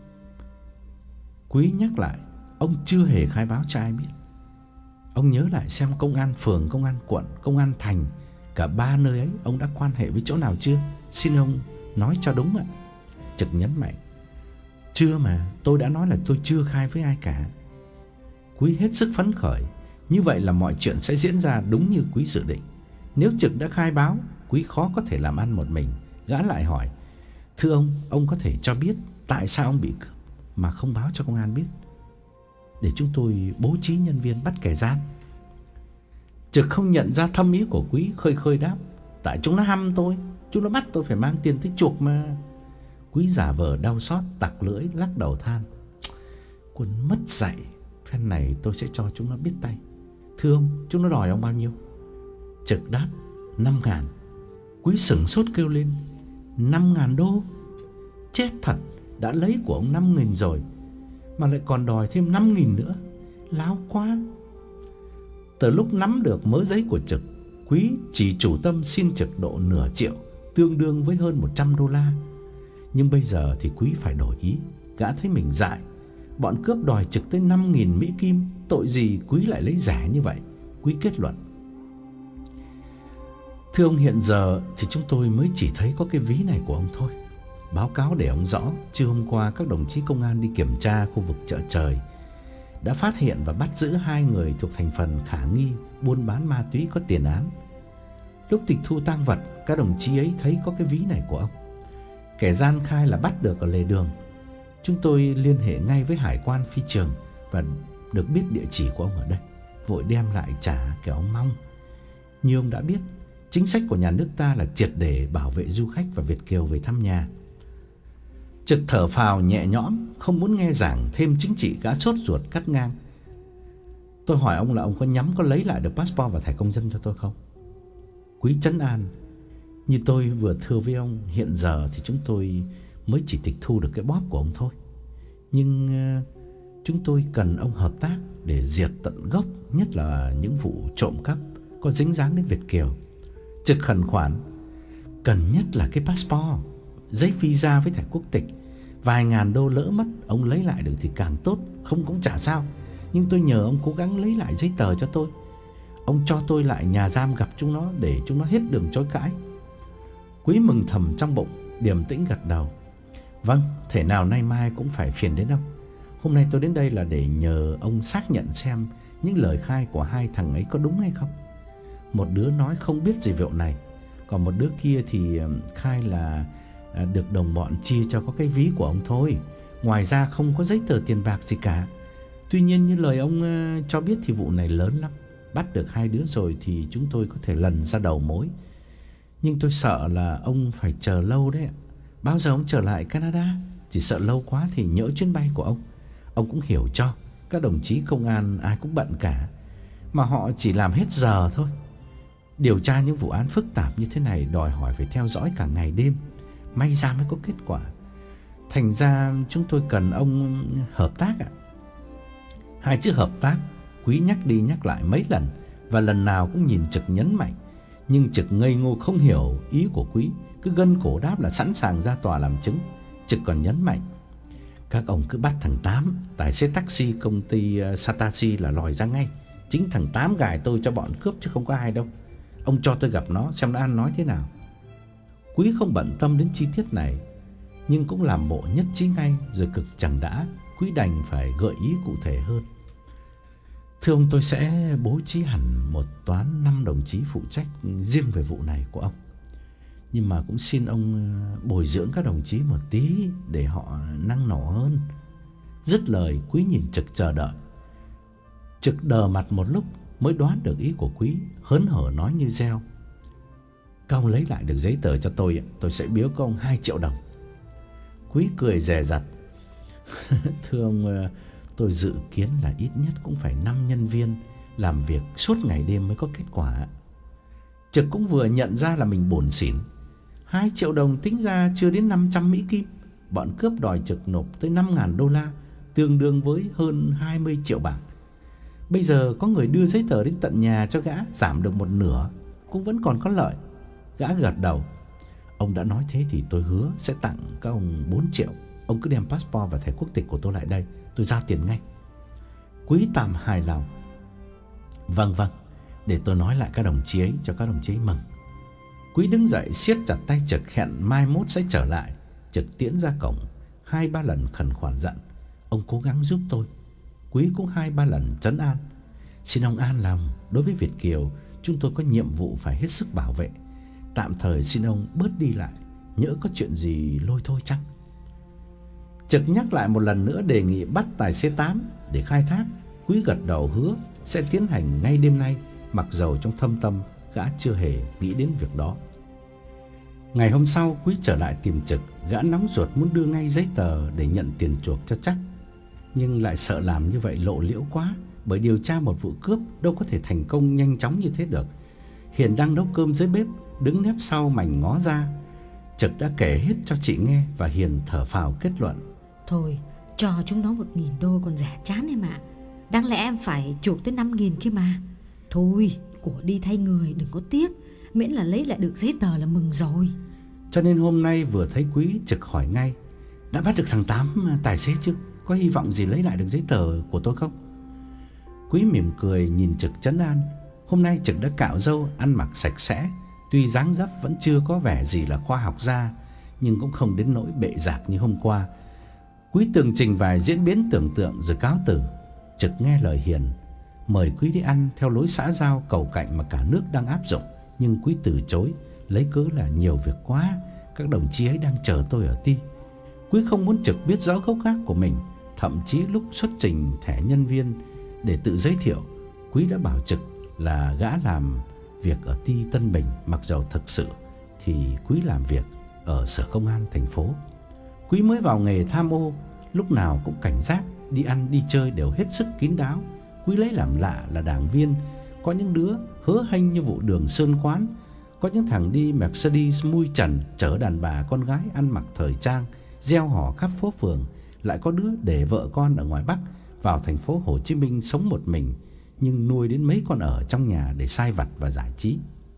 Quý nhắc lại: "Ông chưa hề khai báo cho ai biết. Ông nhớ lại xem công an phường, công an quận, công an thành, cả ba nơi ấy ông đã quan hệ với chỗ nào chưa? Xin ông nói cho đúng ạ." Trực nhấn mạnh: "Chưa mà, tôi đã nói là tôi chưa khai với ai cả." Quý hết sức phấn khởi. Như vậy là mọi chuyện sẽ diễn ra đúng như Quý dự định. Nếu Trực đã khai báo, Quý khó có thể làm ăn một mình. Gã lại hỏi: "Thưa ông, ông có thể cho biết tại sao ông bị cướp mà không báo cho công an biết, để chúng tôi bố trí nhân viên bắt kẻ gian?" Trực không nhận ra thâm ý của Quý, khơi khơi đáp: "Tại chúng nó hăm tôi, chúng nó bắt tôi phải mang tiền tới chuộc mà." Quý giả vờ đau xót, tặc lưỡi lắc đầu than: "Quân mất dạy, phen này tôi sẽ cho chúng nó biết tay. Thưa ông, chúng nó đòi ông bao nhiêu?" Trực đáp: năm ngàn. Quý sửng sốt kêu lên: "Năm ngàn đô? Chết thật, đã lấy của ông năm nghìn rồi mà lại còn đòi thêm năm nghìn nữa, láo quá." Từ lúc nắm được mớ giấy của Trực, Quý chỉ chủ tâm xin Trực độ nửa triệu, tương đương với hơn một trăm đô la. Nhưng bây giờ thì Quý phải đổi ý. Gã thấy mình dại. Bọn cướp đòi Trực tới năm nghìn Mỹ Kim, tội gì Quý lại lấy rẻ như vậy. Quý kết luận: "Thưa ông, hiện giờ thì chúng tôi mới chỉ thấy có cái ví này của ông thôi. Báo cáo để ông rõ, trưa hôm qua các đồng chí công an đi kiểm tra khu vực chợ Trời đã phát hiện và bắt giữ hai người thuộc thành phần khả nghi buôn bán ma túy có tiền án. Lúc tịch thu tang vật, các đồng chí ấy thấy có cái ví này của ông. Kẻ gian khai là bắt được ở lề đường. Chúng tôi liên hệ ngay với hải quan phi trường và được biết địa chỉ của ông ở đây, vội đem lại trả kẻo ông mong. Như ông đã biết, chính sách của nhà nước ta là triệt để bảo vệ du khách và Việt kiều về thăm nhà." Trực thở phào nhẹ nhõm, không muốn nghe giảng thêm chính trị. Gã sốt ruột cắt ngang: "Tôi hỏi ông là ông có nhắm có lấy lại được passport và thẻ công dân cho tôi không?" Quý trấn an: "Như tôi vừa thưa với ông, hiện giờ thì chúng tôi mới chỉ tịch thu được cái bóp của ông thôi. Nhưng uh, chúng tôi cần ông hợp tác để diệt tận gốc, nhất là những vụ trộm cắp có dính dáng đến Việt kiều." Trực khẩn khoản: "Cần nhất là cái passport, giấy visa với thẻ quốc tịch. Vài ngàn đô lỡ mất, ông lấy lại được thì càng tốt, không cũng chả sao. Nhưng tôi nhờ ông cố gắng lấy lại giấy tờ cho tôi. Ông cho tôi lại nhà giam gặp chúng nó để chúng nó hết đường chối cãi." Quý mừng thầm trong bụng, điềm tĩnh gật đầu: "Vâng, thể nào nay mai cũng phải phiền đến ông. Hôm nay tôi đến đây là để nhờ ông xác nhận xem những lời khai của hai thằng ấy có đúng hay không. Một đứa nói không biết gì về vụ này, còn một đứa kia thì khai là được đồng bọn chia cho có cái ví của ông thôi. Ngoài ra không có giấy tờ tiền bạc gì cả. Tuy nhiên như lời ông cho biết thì vụ này lớn lắm. Bắt được hai đứa rồi thì chúng tôi có thể lần ra đầu mối. Nhưng tôi sợ là ông phải chờ lâu đấy ạ. Bao giờ ông trở lại Canada? Chỉ sợ lâu quá thì nhỡ chuyến bay của ông. Ông cũng hiểu cho, các đồng chí công an ai cũng bận cả, mà họ chỉ làm hết giờ thôi. Điều tra những vụ án phức tạp như thế này đòi hỏi phải theo dõi cả ngày đêm, may ra mới có kết quả. Thành ra chúng tôi cần ông hợp tác ạ." Hai chữ hợp tác Quý nhắc đi nhắc lại mấy lần, và lần nào cũng nhìn Trực nhấn mạnh. Nhưng Trực ngây ngô không hiểu ý của Quý, cứ gân cổ đáp là sẵn sàng ra tòa làm chứng. Trực còn nhấn mạnh: các ông cứ bắt thằng Tám, tài xế taxi công ty Satashi là lòi ra ngay. Chính thằng Tám gài tôi cho bọn cướp chứ không có ai đâu. Ông cho tôi gặp nó xem nó ăn nói thế nào. Quý không bận tâm đến chi tiết này, nhưng cũng làm bộ nhất trí ngay. Rồi cực chẳng đã, Quý đành phải gợi ý cụ thể hơn. Thưa ông, tôi sẽ bố trí hẳn một toán năm đồng chí phụ trách riêng về vụ này của ông. Nhưng mà cũng xin ông bồi dưỡng các đồng chí một tí để họ năng nổ hơn. Dứt lời, Quý nhìn Trực chờ đợi. Trực đờ mặt một lúc mới đoán được ý của Quý, hớn hở nói như reo: các ông lấy lại được giấy tờ cho tôi, tôi sẽ biếu các ông hai triệu đồng. Quý cười dè dặt: thưa ông, tôi dự kiến là ít nhất cũng phải năm nhân viên làm việc suốt ngày đêm mới có kết quả. Trực cũng vừa nhận ra là mình bồn xỉn. Hai triệu đồng tính ra chưa đến năm trăm Mỹ Kim. Bọn cướp đòi Trực nộp tới năm ngàn đô la, tương đương với hơn hai mươi triệu bảng. Bây giờ có người đưa giấy tờ đến tận nhà cho gã, giảm được một nửa, cũng vẫn còn có lợi. Gã gật đầu: ông đã nói thế thì tôi hứa sẽ tặng các ông bốn triệu. Ông cứ đem passport và thẻ quốc tịch của tôi lại đây, tôi giao tiền ngay. Quý tạm hài lòng: vâng vâng, để tôi nói lại các đồng chí ấy cho các đồng chí ấy mừng. Quý đứng dậy siết chặt tay Trực, hẹn mai mốt sẽ trở lại. Trực tiễn ra cổng, hai ba lần khẩn khoản dặn: ông cố gắng giúp tôi. Quý cũng hai ba lần trấn an: xin ông an lòng, đối với Việt kiều chúng tôi có nhiệm vụ phải hết sức bảo vệ. Tạm thời xin ông bớt đi lại, nhỡ có chuyện gì lôi thôi chăng. Trực nhắc lại một lần nữa đề nghị bắt tài xế Tám để khai thác. Quý gật đầu hứa sẽ tiến hành ngay đêm nay, mặc dầu trong thâm tâm gã chưa hề nghĩ đến việc đó. Ngày hôm sau, Quý trở lại tìm Trực. Gã nóng ruột muốn đưa ngay giấy tờ để nhận tiền chuộc cho chắc, nhưng lại sợ làm như vậy lộ liễu quá, bởi điều tra một vụ cướp đâu có thể thành công nhanh chóng như thế được. Hiền đang nấu cơm dưới bếp, đứng nép sau mảnh ngó ra. Trực đã kể hết cho chị nghe và Hiền thở phào kết luận: thôi, cho chúng nó một nghìn đô còn rẻ chán em ạ. Đáng lẽ em phải chuộc tới năm nghìn kia mà. Thôi, của đi thay người đừng có tiếc, miễn là lấy lại được giấy tờ là mừng rồi. Cho nên hôm nay vừa thấy Quý, Trực hỏi ngay: đã bắt được thằng Tám tài xế chứ? Có hy vọng gì lấy lại được giấy tờ của tôi không? Quý mỉm cười nhìn Trực trấn an. Hôm nay Trực đã cạo râu, ăn mặc sạch sẽ. Tuy dáng dấp vẫn chưa có vẻ gì là khoa học gia, nhưng cũng không đến nỗi bệ rạc như hôm qua. Quý tường trình vài diễn biến tưởng tượng rồi cáo từ. Trực nghe lời Hiền, mời Quý đi ăn theo lối xã giao cầu cạnh mà cả nước đang áp dụng. Nhưng Quý từ chối, lấy cớ là nhiều việc quá, các đồng chí ấy đang chờ tôi ở ty. Quý không muốn Trực biết rõ gốc gác của mình. Thậm chí lúc xuất trình thẻ nhân viên để tự giới thiệu, Quý đã bảo Trực là gã làm việc ở ty Tân Bình, mặc dầu thực sự thì Quý làm việc ở Sở Công an thành phố. Quý mới vào nghề tham ô, lúc nào cũng cảnh giác, đi ăn đi chơi đều hết sức kín đáo. Quý lấy làm lạ là đảng viên có những đứa hớ hênh như vụ Đường Sơn Quán, có những thằng đi Mercedes mui trần chở đàn bà con gái ăn mặc thời trang gieo hò khắp phố phường, lại có đứa để vợ con ở ngoài Bắc vào thành phố Hồ Chí Minh sống một mình, nhưng nuôi đến mấy con ở trong nhà để sai vặt và giải trí.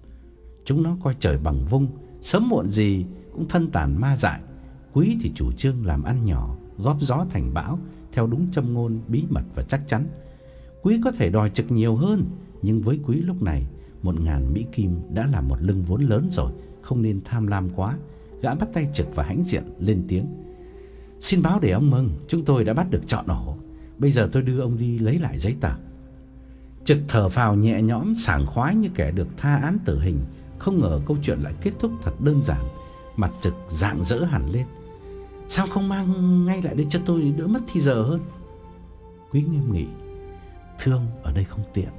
Chúng nó coi trời bằng vung, sớm muộn gì cũng thân tàn ma dại. Quý thì chủ trương làm ăn nhỏ, góp gió thành bão theo đúng châm ngôn bí mật và chắc chắn. Quý có thể đòi Trực nhiều hơn, nhưng với Quý lúc này, một ngàn Mỹ Kim đã là một lưng vốn lớn rồi, không nên tham lam quá. Gã bắt tay Trực và hãnh diện lên tiếng: xin báo để ông mừng, chúng tôi đã bắt được trọn ổ. Bây giờ tôi đưa ông đi lấy lại giấy tờ. Trực thở phào nhẹ nhõm, sảng khoái như kẻ được tha án tử hình. Không ngờ câu chuyện lại kết thúc thật đơn giản. Mặt Trực rạng rỡ hẳn lên: sao không mang ngay lại đây cho tôi, đỡ mất thì giờ hơn. Quý nghiêm nghị: thưa ông, ở đây không tiện.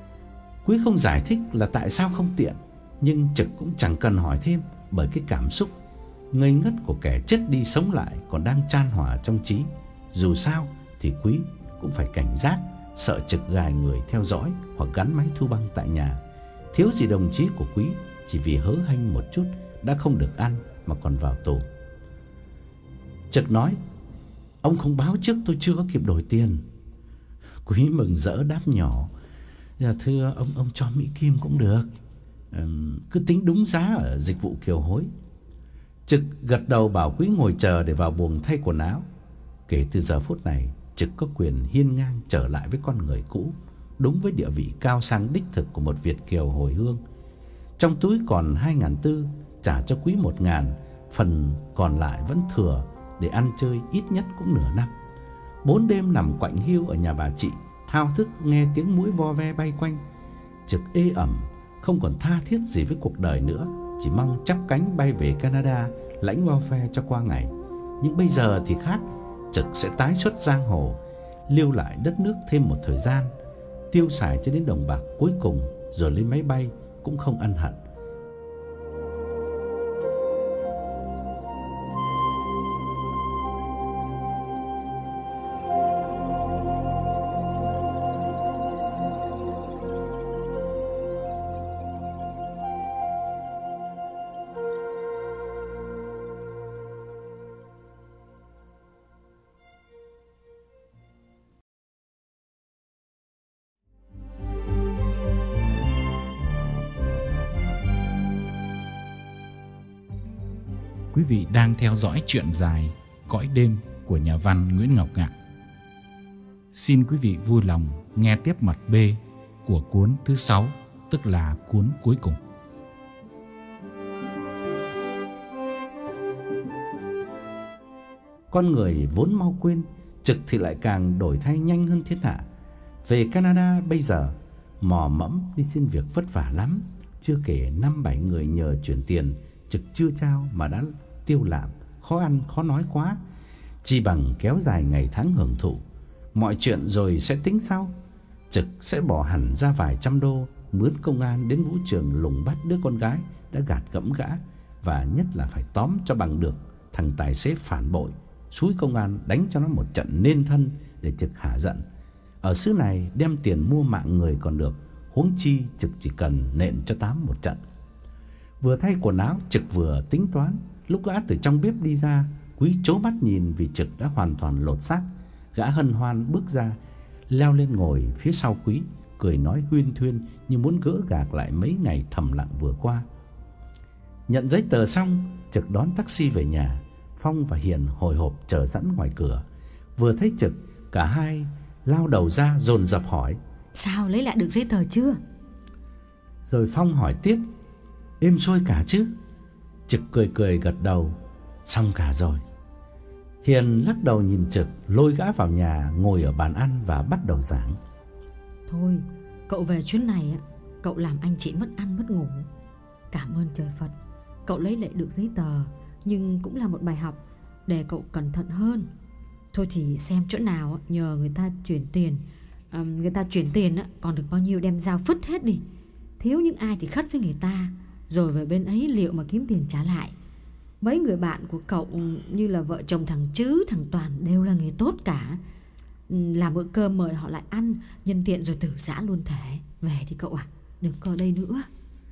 Quý không giải thích là tại sao không tiện, nhưng Trực cũng chẳng cần hỏi thêm, bởi cái cảm xúc ngây ngất của kẻ chết đi sống lại còn đang chan hòa trong trí. Dù sao thì Quý cũng phải cảnh giác, sợ Trực gài người theo dõi hoặc gắn máy thu băng tại nhà. Thiếu gì đồng chí của Quý chỉ vì hớ hênh một chút đã không được ăn mà còn vào tù. Trực nói: ông không báo trước tôi chưa có kịp đổi tiền. Quý mừng rỡ đáp nhỏ: dạ thưa ông, ông cho Mỹ Kim cũng được. um, cứ tính đúng giá ở dịch vụ kiều hối. Trực gật đầu bảo Quý ngồi chờ để vào buồng thay quần áo. Kể từ giờ phút này, Trực có quyền hiên ngang trở lại với con người cũ, đúng với địa vị cao sang đích thực của một Việt kiều hồi hương. Trong túi còn hai ngàn tư, trả cho Quý một ngàn, phần còn lại vẫn thừa để ăn chơi ít nhất cũng nửa năm. Bốn đêm nằm quạnh hiu ở nhà bà chị, thao thức nghe tiếng muỗi vo ve bay quanh. Trực ê ẩm, không còn tha thiết gì với cuộc đời nữa, chỉ mong chắp cánh bay về Canada lãnh welfare cho qua ngày. Nhưng bây giờ thì khác, Trực sẽ tái xuất giang hồ, lưu lại đất nước thêm một thời gian, tiêu xài cho đến đồng bạc cuối cùng, rồi lên máy bay cũng không ân hận. Quý vị đang theo dõi truyện dài Cõi đêm của nhà văn Nguyễn Ngọc Ngạn. Xin quý vị vui lòng nghe tiếp mặt B của cuốn thứ sáu, tức là cuốn cuối cùng. Con người vốn mau quên, Trực thì lại càng đổi thay nhanh hơn thiên hạ. Về Canada bây giờ, mò mẫm đi xin việc vất vả lắm. Chưa kể năm bảy người nhờ chuyển tiền, Trực chưa trao mà đã tiêu làm, khó ăn khó nói quá. Chỉ bằng kéo dài ngày tháng hưởng thụ, mọi chuyện rồi sẽ tính sau. Trực sẽ bỏ hẳn ra vài trăm đô, mướn công an đến vũ trường lùng bắt đứa con gái đã gạt gẫm gã, và nhất là phải tóm cho bằng được thằng tài xế phản bội, xúi công an đánh cho nó một trận nên thân để Trực hả giận. Ở xứ này đem tiền mua mạng người còn được, huống chi Trực chỉ cần nện cho tám một trận. Vừa thay quần áo, Trực vừa tính toán. Lúc gã từ trong bếp đi ra, Quý trố mắt nhìn vì Trực đã hoàn toàn lột xác. Gã hân hoan bước ra, leo lên ngồi phía sau Quý, cười nói huyên thuyên như muốn gỡ gạc lại mấy ngày thầm lặng vừa qua. Nhận giấy tờ xong, Trực đón taxi về nhà. Phong và Hiền hồi hộp chờ sẵn ngoài cửa. Vừa thấy Trực, cả hai lao đầu ra dồn dập hỏi: Sao, lấy lại được giấy tờ chưa? Rồi Phong hỏi tiếp: Êm xuôi cả chứ? Trực cười cười gật đầu: Xong cả rồi. Hiền lắc đầu nhìn Trực, lôi gã vào nhà ngồi ở bàn ăn và bắt đầu giảng: Thôi, cậu về chuyến này cậu làm anh chị mất ăn mất ngủ. Cảm ơn trời Phật, cậu lấy lại được giấy tờ, nhưng cũng là một bài học để cậu cẩn thận hơn. Thôi thì xem chỗ nào nhờ người ta chuyển tiền, à, người ta chuyển tiền còn được bao nhiêu đem giao phứt hết đi. Thiếu những ai thì khất với người ta, rồi về bên ấy liệu mà kiếm tiền trả lại. Mấy người bạn của cậu như là vợ chồng thằng Chứ, thằng Toàn đều là người tốt cả. Làm bữa cơm mời họ lại ăn, nhân tiện rồi tử giã luôn thể. Về đi cậu à, đừng có ở đây nữa.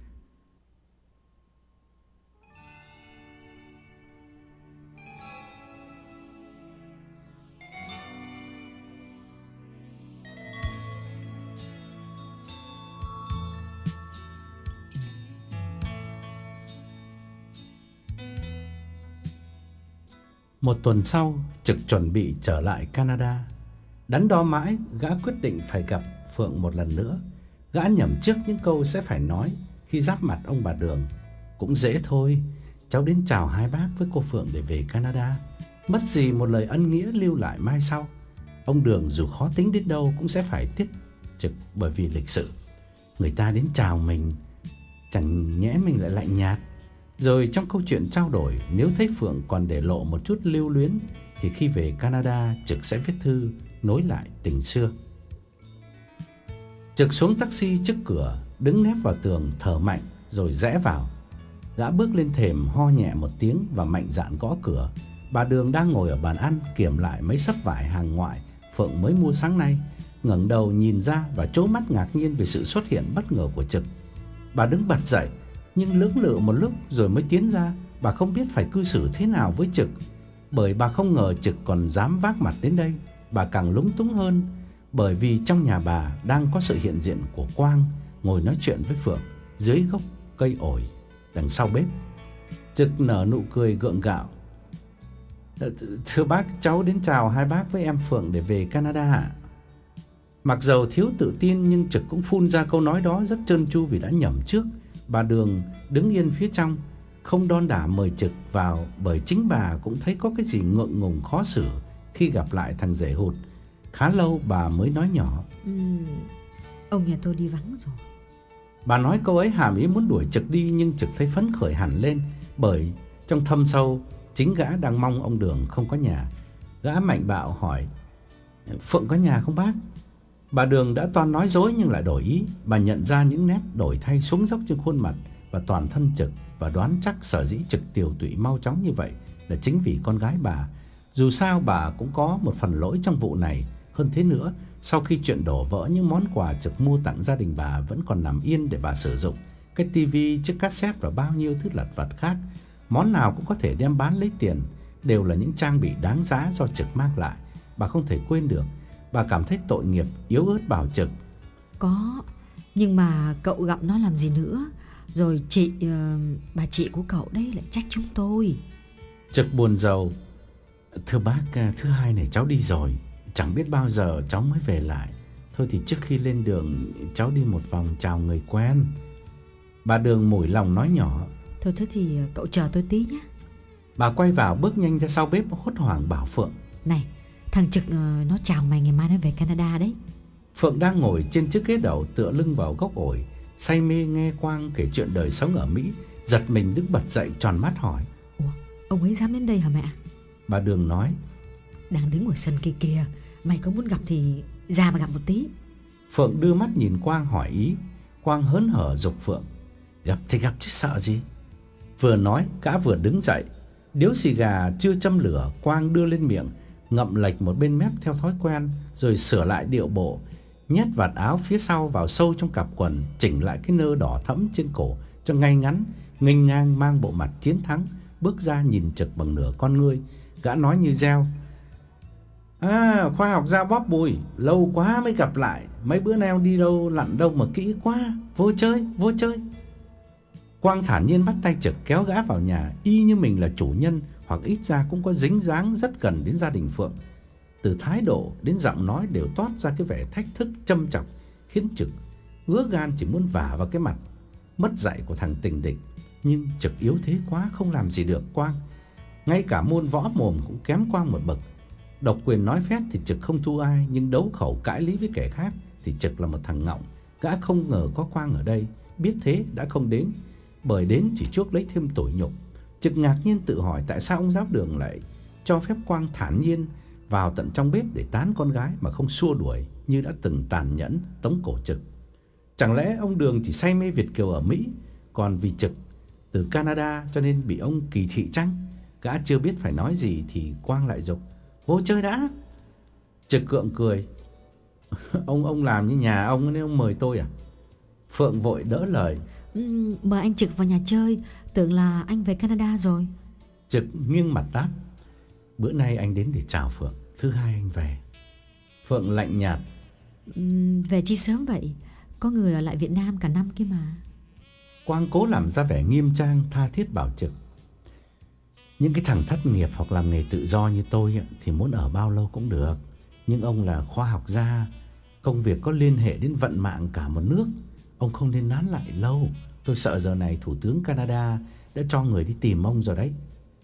Một tuần sau, Trực chuẩn bị trở lại Canada. Đắn đo mãi, gã quyết định phải gặp Phượng một lần nữa. Gã nhẩm trước những câu sẽ phải nói khi giáp mặt ông bà Đường. Cũng dễ thôi, cháu đến chào hai bác với cô Phượng để về Canada. Mất gì một lời ân nghĩa lưu lại mai sau. Ông Đường dù khó tính đến đâu cũng sẽ phải tiếp Trực bởi vì lịch sự. Người ta đến chào mình, chẳng nhẽ mình lại lạnh nhạt. Rồi trong câu chuyện trao đổi, nếu thấy Phượng còn để lộ một chút lưu luyến thì khi về Canada, Trực sẽ viết thư nối lại tình xưa. Trực xuống taxi trước cửa, đứng nép vào tường thở mạnh rồi rẽ vào. Gã bước lên thềm, ho nhẹ một tiếng và mạnh dạn gõ cửa. Bà Đường đang ngồi ở bàn ăn kiểm lại mấy xấp vải hàng ngoại Phượng mới mua sáng nay, ngẩng đầu nhìn ra và trố mắt ngạc nhiên về sự xuất hiện bất ngờ của Trực. Bà đứng bật dậy nhưng lưỡng lự một lúc rồi mới tiến ra. Bà không biết phải cư xử thế nào với Trực, bởi bà không ngờ Trực còn dám vác mặt đến đây. Bà càng lúng túng hơn bởi vì trong nhà bà đang có sự hiện diện của Quang ngồi nói chuyện với Phượng dưới gốc cây ổi đằng sau bếp. Trực nở nụ cười gượng gạo. Thưa bác, cháu đến chào hai bác với em Phượng để về Canada ạ. Mặc dầu thiếu tự tin nhưng Trực cũng phun ra câu nói đó rất trơn tru vì đã nhẩm trước. Bà Đường đứng yên phía trong, không đon đả mời Trực vào, bởi chính bà cũng thấy có cái gì ngượng ngùng khó xử khi gặp lại thằng rể hụt. Khá lâu bà mới nói nhỏ: ừ, Ông nhà tôi đi vắng rồi. Bà nói câu ấy hàm ý muốn đuổi Trực đi, nhưng Trực thấy phấn khởi hẳn lên, bởi trong thâm sâu chính gã đang mong ông Đường không có nhà. Gã mạnh bạo hỏi: Phượng có nhà không bác? Bà Đường đã toan nói dối nhưng lại đổi ý. Bà nhận ra những nét đổi thay xuống dốc trên khuôn mặt và toàn thân Trực, và đoán chắc sở dĩ Trực tiều tụy mau chóng như vậy là chính vì con gái bà. Dù sao bà cũng có một phần lỗi trong vụ này. Hơn thế nữa, sau khi chuyện đổ vỡ, những món quà Trực mua tặng gia đình bà vẫn còn nằm yên để bà sử dụng. Cái tivi, chiếc cassette và bao nhiêu thứ lặt vặt khác, món nào cũng có thể đem bán lấy tiền, đều là những trang bị đáng giá do Trực mang lại. Bà không thể quên được. Bà cảm thấy tội nghiệp, yếu ớt bảo Trực: Có, nhưng mà cậu gặp nó làm gì nữa? Rồi chị, uh, bà chị của cậu đấy lại trách chúng tôi. Trực buồn rầu: Thưa bác, thứ hai này cháu đi rồi, chẳng biết bao giờ cháu mới về lại. Thôi thì trước khi lên đường, cháu đi một vòng chào người quen. Bà Đường mủi lòng nói nhỏ: Thôi thế thì cậu chờ tôi tí nhé. Bà quay vào bước nhanh ra sau bếp, hốt hoảng bảo Phượng: Này, thằng Trực uh, nó chào mày ngày mai nó về Canada đấy. Phượng đang ngồi trên chiếc ghế đầu tựa lưng vào gốc ổi, say mê nghe Quang kể chuyện đời sống ở Mỹ, giật mình đứng bật dậy tròn mắt hỏi: Ủa, ông ấy dám đến đây hả mẹ? Bà Đường nói: Đang đứng ngoài sân kia kìa, mày có muốn gặp thì ra mà gặp một tí. Phượng đưa mắt nhìn Quang hỏi ý. Quang hớn hở giục Phượng: Gặp thì gặp chứ sợ gì. Vừa nói gã vừa đứng dậy. Điếu xì gà chưa châm lửa Quang đưa lên miệng, ngậm lệch một bên mép theo thói quen, rồi sửa lại điệu bộ, nhét vạt áo phía sau vào sâu trong cặp quần, chỉnh lại cái nơ đỏ thẫm trên cổ cho ngay ngắn, nghênh ngang, mang bộ mặt chiến thắng, bước ra nhìn Trực bằng nửa con ngươi. Gã nói như reo: À, khoa học gia Bóp Bùi, lâu quá mới gặp lại. Mấy bữa nay đi đâu lặn đâu mà kỹ quá. Vô chơi, vô chơi. Quang thản nhiên bắt tay Trực kéo gã vào nhà, y như mình là chủ nhân, hoặc ít ra cũng có dính dáng rất gần đến gia đình Phượng. Từ thái độ đến giọng nói đều toát ra cái vẻ thách thức châm chọc, khiến Trực ứa gan chỉ muốn vả vào cái mặt mất dạy của thằng tình địch. Nhưng Trực yếu thế quá, không làm gì được Quang. Ngay cả môn võ mồm cũng kém Quang một bậc. Độc quyền nói phét thì Trực không thua ai, nhưng đấu khẩu cãi lý với kẻ khác thì Trực là một thằng ngọng. Gã không ngờ có Quang ở đây, biết thế đã không đến, bởi đến chỉ chuốc lấy thêm tủi nhục. Trực ngạc nhiên tự hỏi tại sao ông giáo Đường lại cho phép Quang thản nhiên vào tận trong bếp để tán con gái mà không xua đuổi như đã từng tàn nhẫn tống cổ Trực. Chẳng lẽ ông Đường chỉ say mê Việt kiều ở Mỹ, còn vì Trực từ Canada cho nên bị ông kỳ thị chăng? Gã chưa biết phải nói gì thì Quang lại giục: Vô chơi đã. Trực gượng cười: Ông ông làm như nhà ông nên ông mời tôi à? Phượng vội đỡ lời: ừ, Mời anh Trực vào nhà chơi, tưởng là anh về Canada rồi. Trực nghiêng mặt đáp: Bữa nay anh đến để chào Phượng, thứ hai anh về. Phượng lạnh nhạt: ừ, Về chi sớm vậy? Có người ở lại Việt Nam cả năm kia mà. Quang cố làm ra vẻ nghiêm trang tha thiết bảo Trực: Những cái thằng thất nghiệp hoặc làm nghề tự do như tôi thì muốn ở bao lâu cũng được. Nhưng ông là khoa học gia, công việc có liên hệ đến vận mạng cả một nước, ông không nên nán lại lâu. Tôi sợ giờ này Thủ tướng Canada đã cho người đi tìm ông rồi đấy.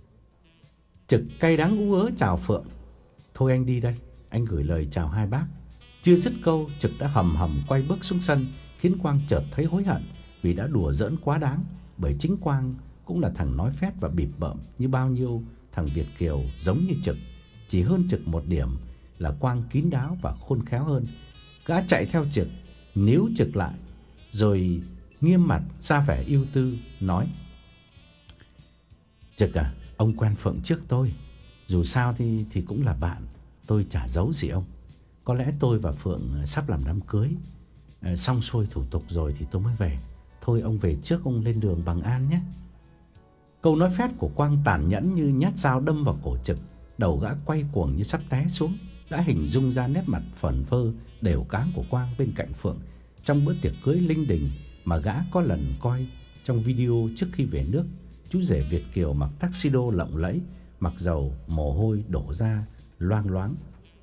Trực cay đắng ú ớ chào Phượng: Thôi anh đi đây, anh gửi lời chào hai bác. Chưa dứt câu, Trực đã hầm hầm quay bước xuống sân, khiến Quang chợt thấy hối hận vì đã đùa giỡn quá đáng. Bởi chính Quang cũng là thằng nói phét và bịp bợm như bao nhiêu thằng Việt kiều giống như Trực. Chỉ hơn Trực một điểm là Quang kín đáo và khôn khéo hơn. Gã chạy theo Trực, níu Trực lại, rồi nghiêm mặt ra vẻ ưu tư nói: Trực à, ông quen Phượng trước tôi. Dù sao thì thì cũng là bạn, tôi chả giấu gì ông. Có lẽ tôi và Phượng sắp làm đám cưới, xong xuôi thủ tục rồi thì tôi mới về. Thôi ông về trước, ông lên đường bằng an nhé. Câu nói phét của Quang tàn nhẫn như nhát dao đâm vào cổ Trực. Đầu gã quay cuồng như sắp té xuống. Đã hình dung ra nét mặt phởn phơ đều cáng của Quang bên cạnh Phượng trong bữa tiệc cưới linh đình mà gã có lần coi trong video trước khi về nước, chú rể Việt kiều mặc tuxedo lộng lẫy, mặc dầu mồ hôi đổ ra loang loáng.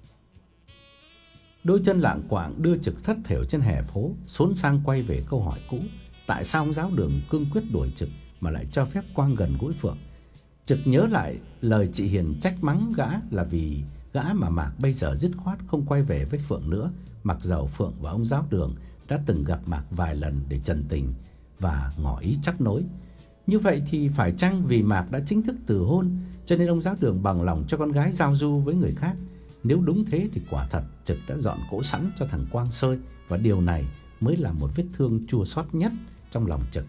Đôi chân lạng quạng đưa Trực thất thểu trên hè phố, xốn sang quay về câu hỏi cũ. Tại sao ông giáo đường cương quyết đuổi Trực mà lại cho phép Quang gần gũi Phượng? Trực nhớ lại lời chị Hiền trách mắng gã là vì gã mà Mạc bây giờ dứt khoát không quay về với Phượng nữa, mặc dầu Phượng và ông giáo đường đã từng gặp Mạc vài lần để trần tình và ngỏ ý chắc nối. Như vậy thì phải chăng vì Mạc đã chính thức từ hôn cho nên ông giáo đường bằng lòng cho con gái giao du với người khác? Nếu đúng thế thì quả thật Trực đã dọn cỗ sẵn cho thằng Quang sơi, và điều này mới là một vết thương chua xót nhất trong lòng Trực.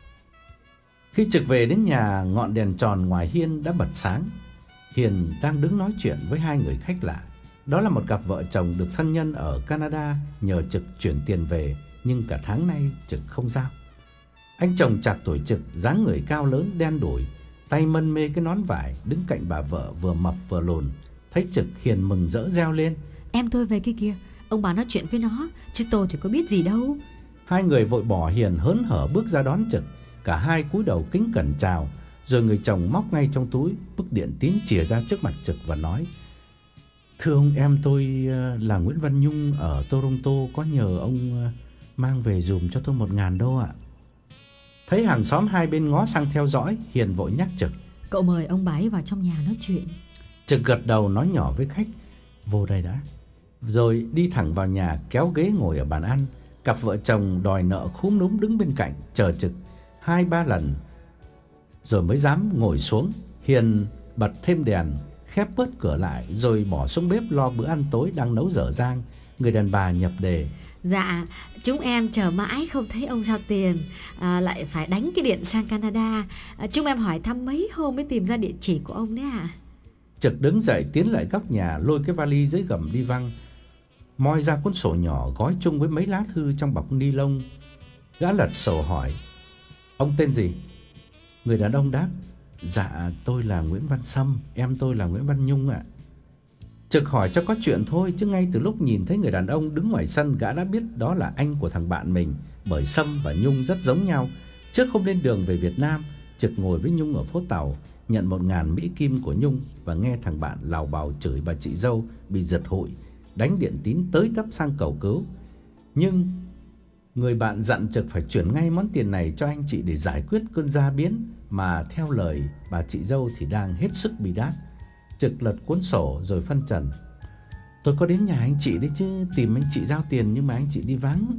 Khi Trực về đến nhà, ngọn đèn tròn ngoài hiên đã bật sáng. Hiền đang đứng nói chuyện với hai người khách lạ. Đó là một cặp vợ chồng được thân nhân ở Canada nhờ Trực chuyển tiền về, nhưng cả tháng nay Trực không giao. Anh chồng chạc tuổi Trực, dáng người cao lớn đen đủi, tay mân mê cái nón vải, đứng cạnh bà vợ vừa mập vừa lùn. Thấy Trực, Hiền mừng rỡ reo lên: Em tôi về kia kìa, ông bà nói chuyện với nó, chứ tôi thì có biết gì đâu. Hai người vội bỏ Hiền hớn hở bước ra đón Trực. Cả hai cúi đầu kính cẩn chào, rồi người chồng móc ngay trong túi bức điện tín chìa ra trước mặt Trực và nói: Thưa ông, em tôi là Nguyễn Văn Nhung ở Toronto, có nhờ ông mang về dùm cho tôi một ngàn đô ạ. Thấy hàng xóm hai bên ngó sang theo dõi, Hiền vội nhắc Trực: Cậu mời ông bà ấy vào trong nhà nói chuyện. Trực gật đầu nói nhỏ với khách: Vô đây đã. Rồi đi thẳng vào nhà, kéo ghế ngồi ở bàn ăn. Cặp vợ chồng đòi nợ khúm núm đứng bên cạnh chờ Trực hai ba lần rồi mới dám ngồi xuống. Hiền bật thêm đèn, khép bớt cửa lại, rồi bỏ xuống bếp lo bữa ăn tối đang nấu dở dang. Người đàn bà nhập đề: Dạ, chúng em chờ mãi không thấy ông giao tiền, à, lại phải đánh cái điện sang Canada. à, Chúng em hỏi thăm mấy hôm mới tìm ra địa chỉ của ông đấy ạ. Trực đứng dậy tiến lại góc nhà, lôi cái vali dưới gầm đi văng, moi ra cuốn sổ nhỏ gói chung với mấy lá thư trong bọc ni lông. Gã lật sổ hỏi: Ông tên gì? Người đàn ông đáp: Dạ, tôi là Nguyễn Văn Sâm, em tôi là Nguyễn Văn Nhung ạ. Trực hỏi cho có chuyện thôi, chứ ngay từ lúc nhìn thấy người đàn ông đứng ngoài sân, gã đã biết đó là anh của thằng bạn mình, bởi Sâm và Nhung rất giống nhau. Trước hôm lên đường về Việt Nam, Trực ngồi với Nhung ở phố Tàu, nhận một ngàn Mỹ Kim của Nhung và nghe thằng bạn lào bào chửi bà chị dâu bị giật hụi, đánh điện tín tới tấp sang cầu cứu. Nhưng người bạn dặn Trực phải chuyển ngay món tiền này cho anh chị để giải quyết cơn gia biến, mà theo lời bà chị dâu thì đang hết sức bi đát. Trực lật cuốn sổ rồi phân trần: Tôi có đến nhà anh chị đấy chứ, tìm anh chị giao tiền nhưng mà anh chị đi vắng.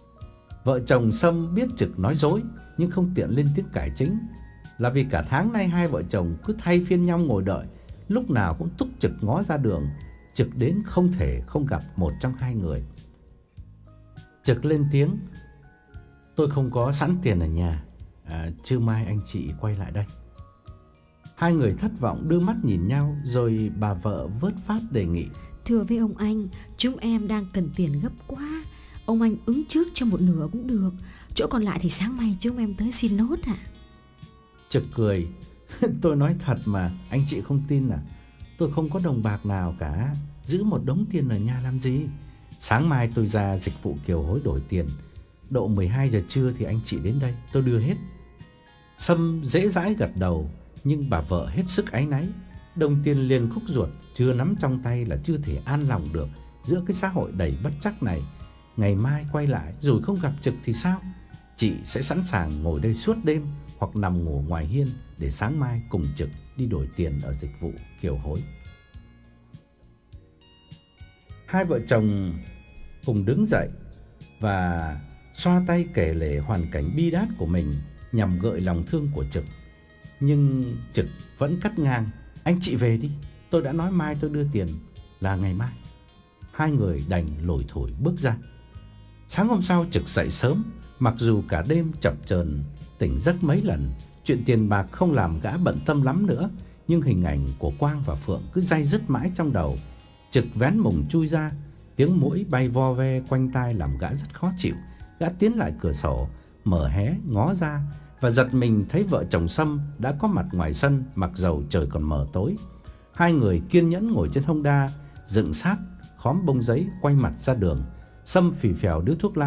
Vợ chồng Sâm biết Trực nói dối nhưng không tiện lên tiếng cải chính, là vì cả tháng nay hai vợ chồng cứ thay phiên nhau ngồi đợi, lúc nào cũng túc Trực ngó ra đường. Trực đến không thể không gặp một trong hai người. Trực lên tiếng: Tôi không có sẵn tiền ở nhà, à, trưa mai anh chị quay lại đây. Hai người thất vọng đưa mắt nhìn nhau, rồi bà vợ vớt phát đề nghị: Thưa với ông anh, chúng em đang cần tiền gấp quá. Ông anh ứng trước cho một nửa cũng được, chỗ còn lại thì sáng mai chúng em tới xin nốt ạ. Trực cười: Tôi nói thật mà, anh chị không tin à? Tôi không có đồng bạc nào cả, giữ một đống tiền ở nhà làm gì? Sáng mai tôi ra dịch vụ kiều hối đổi tiền, độ mười hai giờ trưa thì anh chị đến đây, tôi đưa hết. Sâm dễ dãi gật đầu, nhưng bà vợ hết sức áy náy. Đồng tiền liền khúc ruột chưa nắm trong tay là chưa thể an lòng được giữa cái xã hội đầy bất trắc này. Ngày mai quay lại rồi không gặp Trực thì sao? Chị sẽ sẵn sàng ngồi đây suốt đêm hoặc nằm ngủ ngoài hiên để sáng mai cùng Trực đi đổi tiền ở dịch vụ kiều hối. Hai vợ chồng cùng đứng dậy và xoa tay kể lể hoàn cảnh bi đát của mình nhằm gợi lòng thương của Trực. Nhưng Trực vẫn cắt ngang: Anh chị về đi, tôi đã nói mai tôi đưa tiền, là ngày mai. Hai người đành lủi thủi bước ra. Sáng hôm sau Trực dậy sớm, mặc dù cả đêm chập chờn tỉnh giấc mấy lần. Chuyện tiền bạc không làm gã bận tâm lắm nữa, nhưng hình ảnh của Quang và Phượng cứ day dứt mãi trong đầu. Trực vén mùng chui ra, tiếng muỗi bay vo ve quanh tai làm gã rất khó chịu. Gã tiến lại cửa sổ, mở hé ngó ra và giật mình thấy vợ chồng Sâm đã có mặt ngoài sân, mặc dầu trời còn mờ tối. Hai người kiên nhẫn ngồi trên Honda dựng sát khóm bông giấy, quay mặt ra đường. Sâm phì phèo điếu thuốc lá,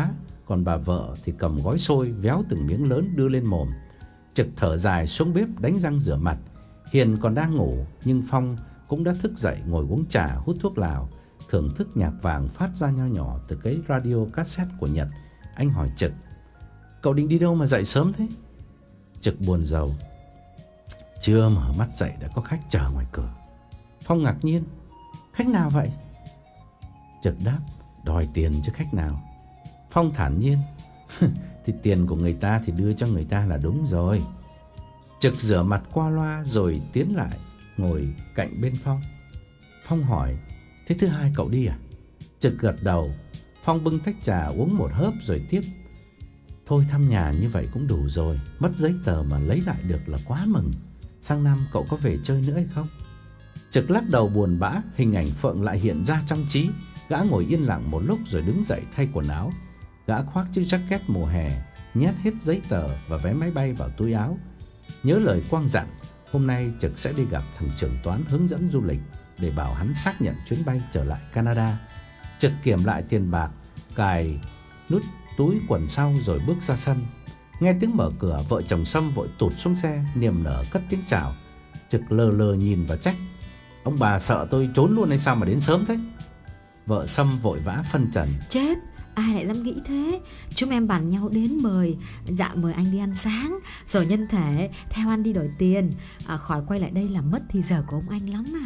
còn bà vợ thì cầm gói xôi véo từng miếng lớn đưa lên mồm. Trực thở dài xuống bếp đánh răng rửa mặt. Hiền còn đang ngủ, nhưng Phong cũng đã thức dậy ngồi uống trà hút thuốc lào, thưởng thức nhạc vàng phát ra nho nhỏ từ cái radio cassette của Nhật. Anh hỏi Trực: "Cậu định đi đâu mà dậy sớm thế?" Trực buồn rầu: "Chưa mở mắt dậy đã có khách chờ ngoài cửa." Phong ngạc nhiên: "Khách nào vậy?" Trực đáp: "Đòi tiền chứ khách nào." Phong thản nhiên: "Thì tiền của người ta thì đưa cho người ta là đúng rồi." Trực rửa mặt qua loa rồi tiến lại ngồi cạnh bên Phong. Phong hỏi: "Thế thứ hai cậu đi à?" Trực gật đầu. Phong bưng tách trà uống một hớp rồi tiếp: "Thôi thăm nhà như vậy cũng đủ rồi, mất giấy tờ mà lấy lại được là quá mừng. Sang năm cậu có về chơi nữa hay không?" Trực lắc đầu buồn bã, hình ảnh Phượng lại hiện ra trong trí. Gã ngồi yên lặng một lúc rồi đứng dậy thay quần áo. Gã khoác chiếc jacket mùa hè, nhét hết giấy tờ và vé máy bay vào túi áo. Nhớ lời Quang dặn, hôm nay Trực sẽ đi gặp thằng trưởng toán hướng dẫn du lịch để bảo hắn xác nhận chuyến bay trở lại Canada. Trực kiểm lại tiền bạc, cài nút túi quần sau rồi bước ra sân. Nghe tiếng mở cửa, vợ chồng Sâm vội tụt xuống xe, niềm nở cất tiếng chào. Trực lờ lờ nhìn và trách: "Ông bà sợ tôi trốn luôn hay sao mà đến sớm thế?" Vợ Sâm vội vã phân trần: "Chết, ai lại dám nghĩ thế? Chúng em bàn nhau đến mời, dạ mời anh đi ăn sáng, rồi nhân thể theo anh đi đổi tiền, à, khỏi quay lại đây làm mất thì giờ của ông anh lắm ạ."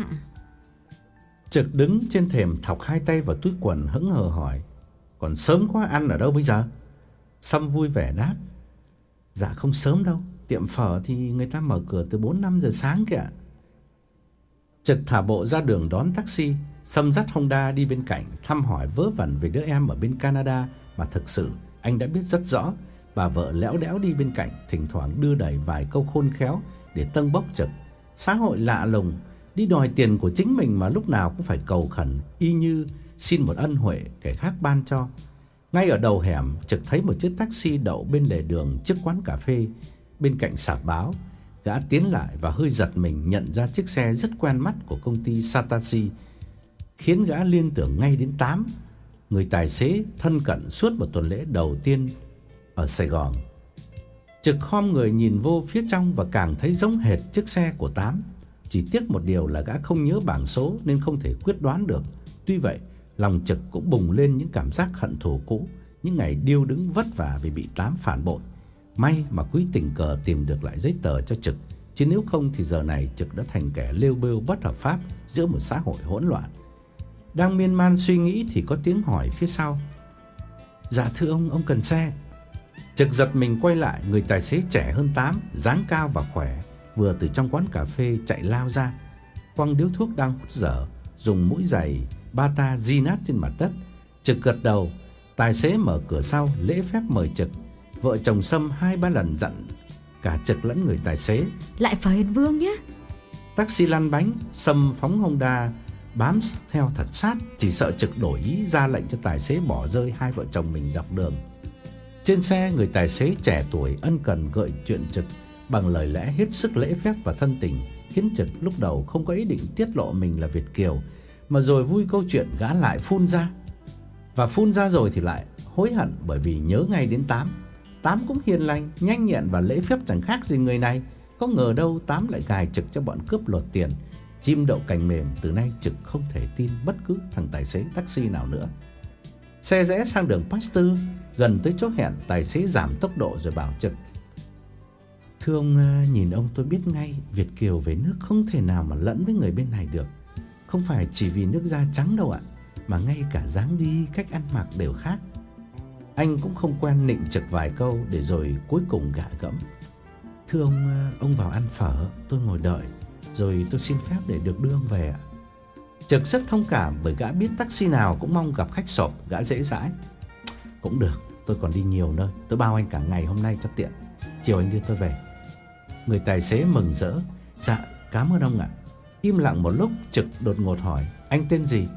Trực đứng trên thềm thọc hai tay vào túi quần hững hờ hỏi: "Còn sớm quá, ăn ở đâu bây giờ?" Sâm vui vẻ đáp: "Dạ không sớm đâu, tiệm phở thì người ta mở cửa từ bốn năm giờ sáng kìa." Trực thả bộ ra đường đón taxi. Sâm dắt Honda đi bên cạnh, thăm hỏi vớ vẩn về đứa em ở bên Canada mà thực sự anh đã biết rất rõ. Bà vợ léo đẽo đi bên cạnh, thỉnh thoảng đưa đẩy vài câu khôn khéo để tâng bốc Trực. Xã hội lạ lùng, đi đòi tiền của chính mình mà lúc nào cũng phải cầu khẩn, y như xin một ân huệ kẻ khác ban cho. Ngay ở đầu hẻm, Trực thấy một chiếc taxi đậu bên lề đường trước quán cà phê bên cạnh sạp báo. Gã tiến lại và hơi giật mình nhận ra chiếc xe rất quen mắt của công ty Satashi, khiến gã liên tưởng ngay đến Tám, người tài xế thân cận suốt một tuần lễ đầu tiên ở Sài Gòn. Trực khom người nhìn vô phía trong và càng thấy giống hệt chiếc xe của Tám. Chỉ tiếc một điều là gã không nhớ bảng số nên không thể quyết đoán được. Tuy vậy, lòng Trực cũng bùng lên những cảm giác hận thù cũ, những ngày điêu đứng vất vả vì bị Tám phản bội. May mà Quý tình cờ tìm được lại giấy tờ cho Trực, chứ nếu không thì giờ này Trực đã thành kẻ lêu bêu bất hợp pháp giữa một xã hội hỗn loạn. Đang miên man suy nghĩ thì có tiếng hỏi phía sau: "Dạ thưa ông, ông cần xe?" Trực giật mình quay lại, người tài xế trẻ hơn Tám, dáng cao và khỏe, vừa từ trong quán cà phê chạy lao ra, quăng điếu thuốc đang hút dở, dùng mũi giày bata di nát trên mặt đất. Trực gật đầu, tài xế mở cửa sau lễ phép mời Trực. Vợ chồng Sâm hai ba lần dặn cả Trực lẫn người tài xế: "Lại phở Hiền Vương nhé." Taxi lăn bánh, Sâm phóng Honda bám theo thật sát, chỉ sợ Trực đổi ý ra lệnh cho tài xế bỏ rơi hai vợ chồng mình dọc đường. Trên xe, người tài xế trẻ tuổi ân cần gợi chuyện Trực bằng lời lẽ hết sức lễ phép và thân tình, khiến Trực lúc đầu không có ý định tiết lộ mình là Việt kiều, mà rồi vui câu chuyện gã lại phun ra. Và phun ra rồi thì lại hối hận, bởi vì nhớ ngay đến Tám. Tám cũng hiền lành, nhanh nhẹn và lễ phép chẳng khác gì người này. Có ngờ đâu Tám lại gài Trực cho bọn cướp lột tiền. Chim đậu cành mềm, từ nay Trực không thể tin bất cứ thằng tài xế taxi nào nữa. Xe rẽ sang đường Pasteur, gần tới chỗ hẹn, tài xế giảm tốc độ rồi bảo Trực: "Thưa ông, nhìn ông tôi biết ngay Việt kiều về nước không thể nào mà lẫn với người bên này được. Không phải chỉ vì nước da trắng đâu ạ, mà ngay cả dáng đi, cách ăn mặc đều khác." Anh cũng không quen nịnh Trực vài câu để rồi cuối cùng gạ gẫm: "Thưa ông, ông vào ăn phở, tôi ngồi đợi, rồi tôi xin phép để được đưa ông về ạ." Trực rất thông cảm, bởi gã biết taxi nào cũng mong gặp khách sộp. Gã dễ dãi: "Cũng được, tôi còn đi nhiều nơi, tôi bao anh cả ngày hôm nay cho tiện, chiều anh đưa tôi về." Người tài xế mừng rỡ: "Dạ, cảm ơn ông ạ." Im lặng một lúc, Trực đột ngột hỏi: "Anh tên gì?"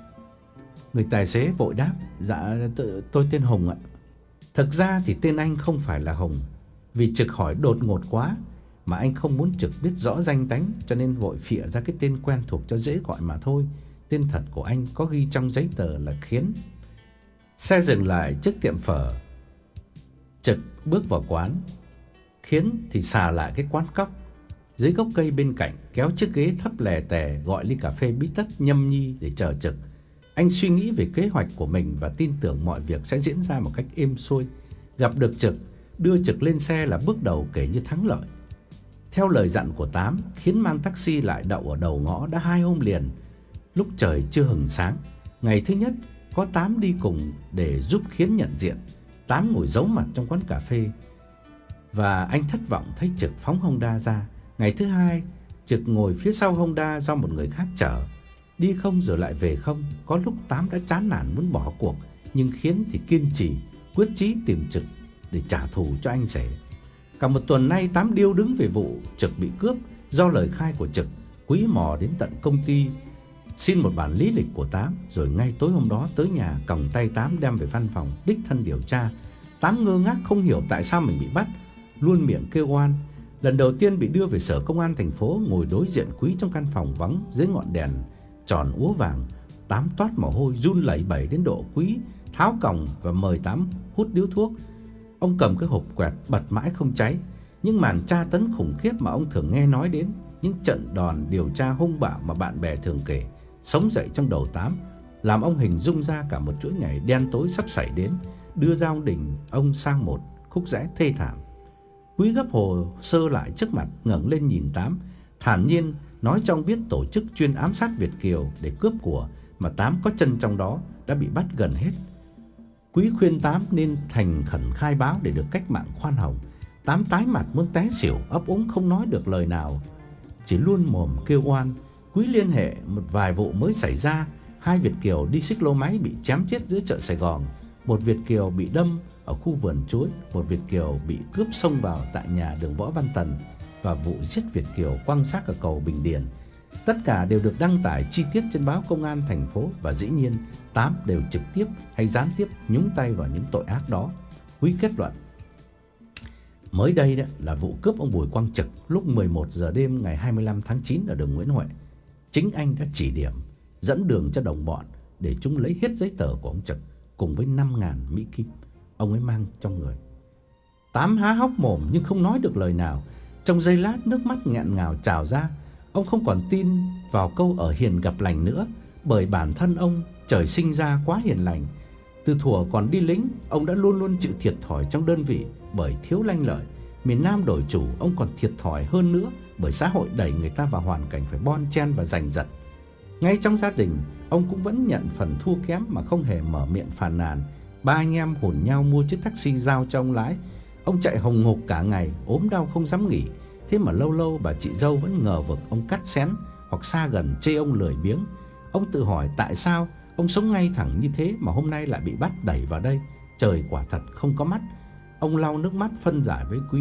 Người tài xế vội đáp: "Dạ, tôi tên Hùng ạ." Thực ra thì tên anh không phải là Hùng. Vì Trực hỏi đột ngột quá mà anh không muốn Trực biết rõ danh tánh, cho nên vội phịa ra cái tên quen thuộc cho dễ gọi mà thôi. Tên thật của anh có ghi trong giấy tờ là Khiến. Xe dừng lại trước tiệm phở, Trực bước vào quán, Khiến thì xà lại cái quán cóc. Dưới gốc cây bên cạnh kéo chiếc ghế thấp lè tè, gọi ly cà phê bí tất nhâm nhi để chờ Trực. Anh suy nghĩ về kế hoạch của mình và tin tưởng mọi việc sẽ diễn ra một cách êm xuôi. Gặp được Trực, đưa Trực lên xe là bước đầu kể như thắng lợi. Theo lời dặn của Tám, Khiến mang taxi lại đậu ở đầu ngõ đã hai hôm liền. Lúc trời chưa hừng sáng, ngày thứ nhất có Tám đi cùng để giúp Khiến nhận diện. Tám ngồi giấu mặt trong quán cà phê và anh thất vọng thấy Trực phóng Honda ra. Ngày thứ hai, Trực ngồi phía sau Honda do một người khác chở. Đi không rồi lại về không. Có lúc Tám đã chán nản muốn bỏ cuộc, nhưng Khiến thì kiên trì, quyết chí tìm Trực để trả thù cho anh rể. Cả một tuần nay Tám điêu đứng về vụ Trực bị cướp. Do lời khai của Trực, Quý mò đến tận công ty xin một bản lý lịch của Tám, rồi ngay tối hôm đó tới nhà còng tay Tám đem về văn phòng đích thân điều tra. Tám ngơ ngác không hiểu tại sao mình bị bắt, luôn miệng kêu oan. Lần đầu tiên bị đưa về sở công an thành phố, ngồi đối diện Quý trong căn phòng vắng dưới ngọn đèn tròn úa vàng, Tám toát mồ hôi run lẩy bẩy đến độ Quý tháo còng và mời Tám hút điếu thuốc. Ông cầm cái hộp quẹt bật mãi không cháy. Những màn tra tấn khủng khiếp mà ông thường nghe nói đến, những trận đòn điều tra hung bạo mà bạn bè thường kể, sống dậy trong đầu Tám, làm ông hình dung ra cả một chuỗi ngày đen tối sắp xảy đến, đưa gia đình ông sang một khúc rẽ thê thảm. Quý gấp hồ sơ lại trước mặt, ngẩng lên nhìn Tám, thản nhiên nói cho ông biết tổ chức chuyên ám sát Việt kiều để cướp của mà Tám có chân trong đó đã bị bắt gần hết. Quý khuyên Tám nên thành khẩn khai báo để được cách mạng khoan hồng. Tám tái mặt muốn té xỉu, ấp úng không nói được lời nào, chỉ luôn mồm kêu oan. Quý liên hệ một vài vụ mới xảy ra. Hai Việt kiều đi xích lô máy bị chém chết giữa chợ Sài Gòn, một Việt kiều bị đâm ở khu vườn chuối, một Việt kiều bị cướp xông vào tại nhà đường Võ Văn Tần, và vụ giết Việt kiều quăng xác ở cầu Bình Điền. Tất cả đều được đăng tải chi tiết trên báo Công an thành phố, và dĩ nhiên Tám đều trực tiếp hay gián tiếp nhúng tay vào những tội ác đó. Quý kết luận. Mới đây đó là vụ cướp ông Bùi Quang Trực lúc mười một giờ đêm ngày hai mươi lăm tháng chín ở đường Nguyễn Huệ. Chính anh đã chỉ điểm, dẫn đường cho đồng bọn để chúng lấy hết giấy tờ của ông Trực cùng với năm ngàn Mỹ Kim ông ấy mang trong người. Tám há hốc mồm nhưng không nói được lời nào. Trong giây lát, nước mắt nghẹn ngào trào ra. Ông không còn tin vào câu ở hiền gặp lành nữa, bởi bản thân ông trời sinh ra quá hiền lành. Từ thuở còn đi lính, ông đã luôn luôn chịu thiệt thòi trong đơn vị bởi thiếu lanh lợi. Miền Nam đổi chủ, ông còn thiệt thòi hơn nữa bởi xã hội đẩy người ta vào hoàn cảnh phải bon chen và giành giật. Ngay trong gia đình, ông cũng vẫn nhận phần thua kém mà không hề mở miệng phàn nàn. Ba anh em hùn nhau mua chiếc taxi giao cho ông lái. Ông chạy hồng hộc cả ngày, ốm đau không dám nghỉ. Thế mà lâu lâu bà chị dâu vẫn ngờ vực ông cắt xén hoặc xa gần chê ông lười biếng. Ông tự hỏi tại sao ông sống ngay thẳng như thế mà hôm nay lại bị bắt đẩy vào đây. Trời quả thật không có mắt. Ông lau nước mắt phân giải với Quý.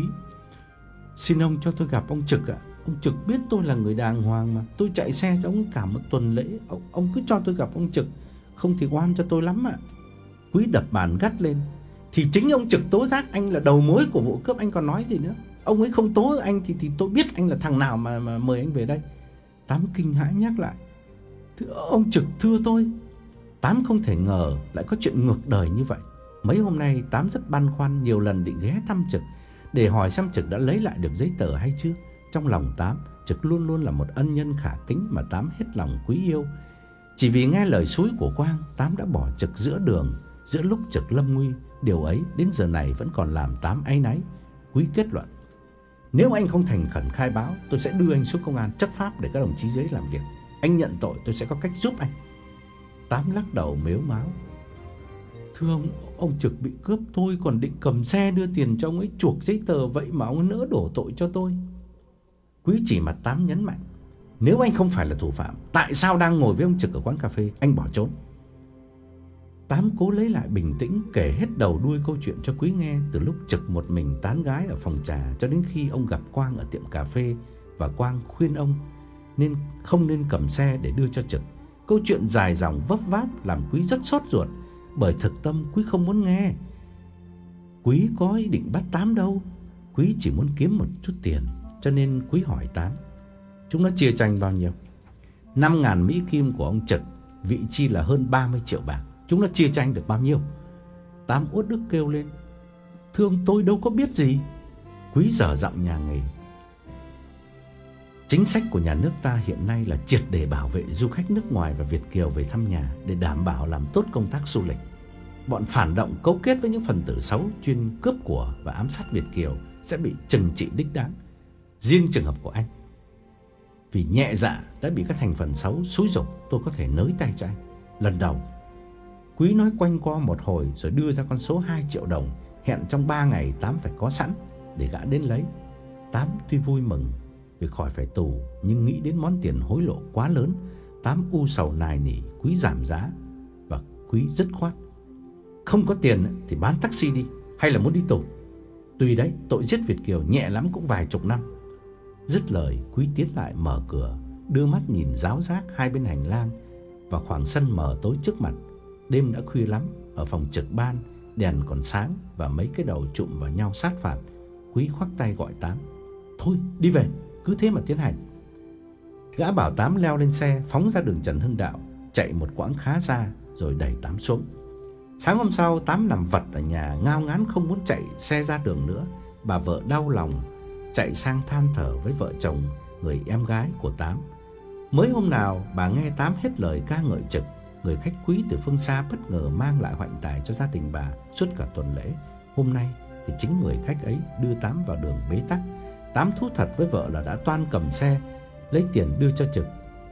Xin ông cho tôi gặp ông Trực ạ. Ông Trực biết tôi là người đàng hoàng mà. Tôi chạy xe cho ông cả một tuần lễ. Ông, ông cứ cho tôi gặp ông Trực, không thì oan cho tôi lắm ạ. Quý đập bàn gắt lên. Thì chính ông Trực tố giác anh là đầu mối của vụ cướp, anh còn nói gì nữa. Ông ấy không tố anh thì, thì tôi biết anh là thằng nào mà, mà mời anh về đây. Tám kinh hãi nhắc lại. Thưa ông Trực, thưa tôi. Tám không thể ngờ lại có chuyện ngược đời như vậy. Mấy hôm nay Tám rất băn khoăn, nhiều lần định ghé thăm Trực để hỏi xem Trực đã lấy lại được giấy tờ hay chưa. Trong lòng Tám, Trực luôn luôn là một ân nhân khả kính mà Tám hết lòng quý yêu. Chỉ vì nghe lời xúi của Quang, Tám đã bỏ Trực giữa đường, giữa lúc Trực lâm nguy. Điều ấy đến giờ này vẫn còn làm Tám áy náy. Quý kết luận. Nếu anh không thành khẩn khai báo, tôi sẽ đưa anh xuống công an chấp pháp để các đồng chí dưới làm việc. Anh nhận tội, tôi sẽ có cách giúp anh. Tám lắc đầu mếu máo. Thưa ông, ông Trực bị cướp, tôi còn định cầm xe đưa tiền cho ông ấy chuộc giấy tờ, vậy mà ông ấy nỡ đổ tội cho tôi. Quý chỉ mặt Tám nhấn mạnh. Nếu anh không phải là thủ phạm, tại sao đang ngồi với ông Trực ở quán cà phê, anh bỏ trốn? Tám cố lấy lại bình tĩnh, kể hết đầu đuôi câu chuyện cho Quý nghe, từ lúc Trực một mình tán gái ở phòng trà cho đến khi ông gặp Quang ở tiệm cà phê và Quang khuyên ông nên không nên cầm xe để đưa cho Trực. Câu chuyện dài dòng vấp váp làm Quý rất sốt ruột, bởi thực tâm Quý không muốn nghe. Quý có ý định bắt Tám đâu, Quý chỉ muốn kiếm một chút tiền, cho nên Quý hỏi Tám. Chúng nó chia tranh bao nhiêu? Năm ngàn Mỹ Kim của ông Trực, vị chi là hơn ba mươi triệu bạc. Chúng nó chia tranh được bao nhiêu? Tám uất ức kêu lên. Thưa ông, tôi đâu có biết gì. Quý dở giọng nhà nghề. Chính sách của nhà nước ta hiện nay là triệt để bảo vệ du khách nước ngoài và Việt kiều về thăm nhà để đảm bảo làm tốt công tác du lịch. Bọn phản động cấu kết với những phần tử xấu chuyên cướp của và ám sát Việt kiều sẽ bị trừng trị đích đáng. Riêng trường hợp của anh, vì nhẹ dạ đã bị các thành phần xấu xúi giục, tôi có thể nới tay cho anh. Lần đầu, Quý nói quanh co một hồi rồi đưa ra con số hai triệu đồng, hẹn trong ba ngày Tám phải có sẵn để gã đến lấy. Tám tuy vui mừng vì khỏi phải tù, nhưng nghĩ đến món tiền hối lộ quá lớn, Tám u sầu nài nỉ Quý giảm giá. Và Quý dứt khoát: không có tiền thì bán taxi đi, hay là muốn đi tù? Tùy đấy, tội giết Việt kiều nhẹ lắm cũng vài chục năm. Dứt lời, Quý tiến lại mở cửa, đưa mắt nhìn ráo rác hai bên hành lang và khoảng sân mờ tối trước mặt. Đêm đã khuya lắm, ở phòng trực ban đèn còn sáng và mấy cái đầu chụm vào nhau sát phạt. Quý khoác tay gọi Tám: thôi đi về, cứ thế mà tiến hành. Gã bảo Tám leo lên xe, phóng ra đường Trần Hưng Đạo, chạy một quãng khá xa rồi đẩy Tám xuống. Sáng hôm sau, Tám nằm vật ở nhà ngao ngán không muốn chạy xe ra đường nữa. Bà vợ đau lòng chạy sang than thở với vợ chồng người em gái của Tám. Mới hôm nào bà nghe Tám hết lời ca ngợi Trực, người khách quý từ phương xa bất ngờ mang lại hoạnh tài cho gia đình bà suốt cả tuần lễ. Hôm nay thì chính người khách ấy đưa Tám vào đường bế tắc. Tám thú thật với vợ là đã toan cầm xe lấy tiền đưa cho Trực.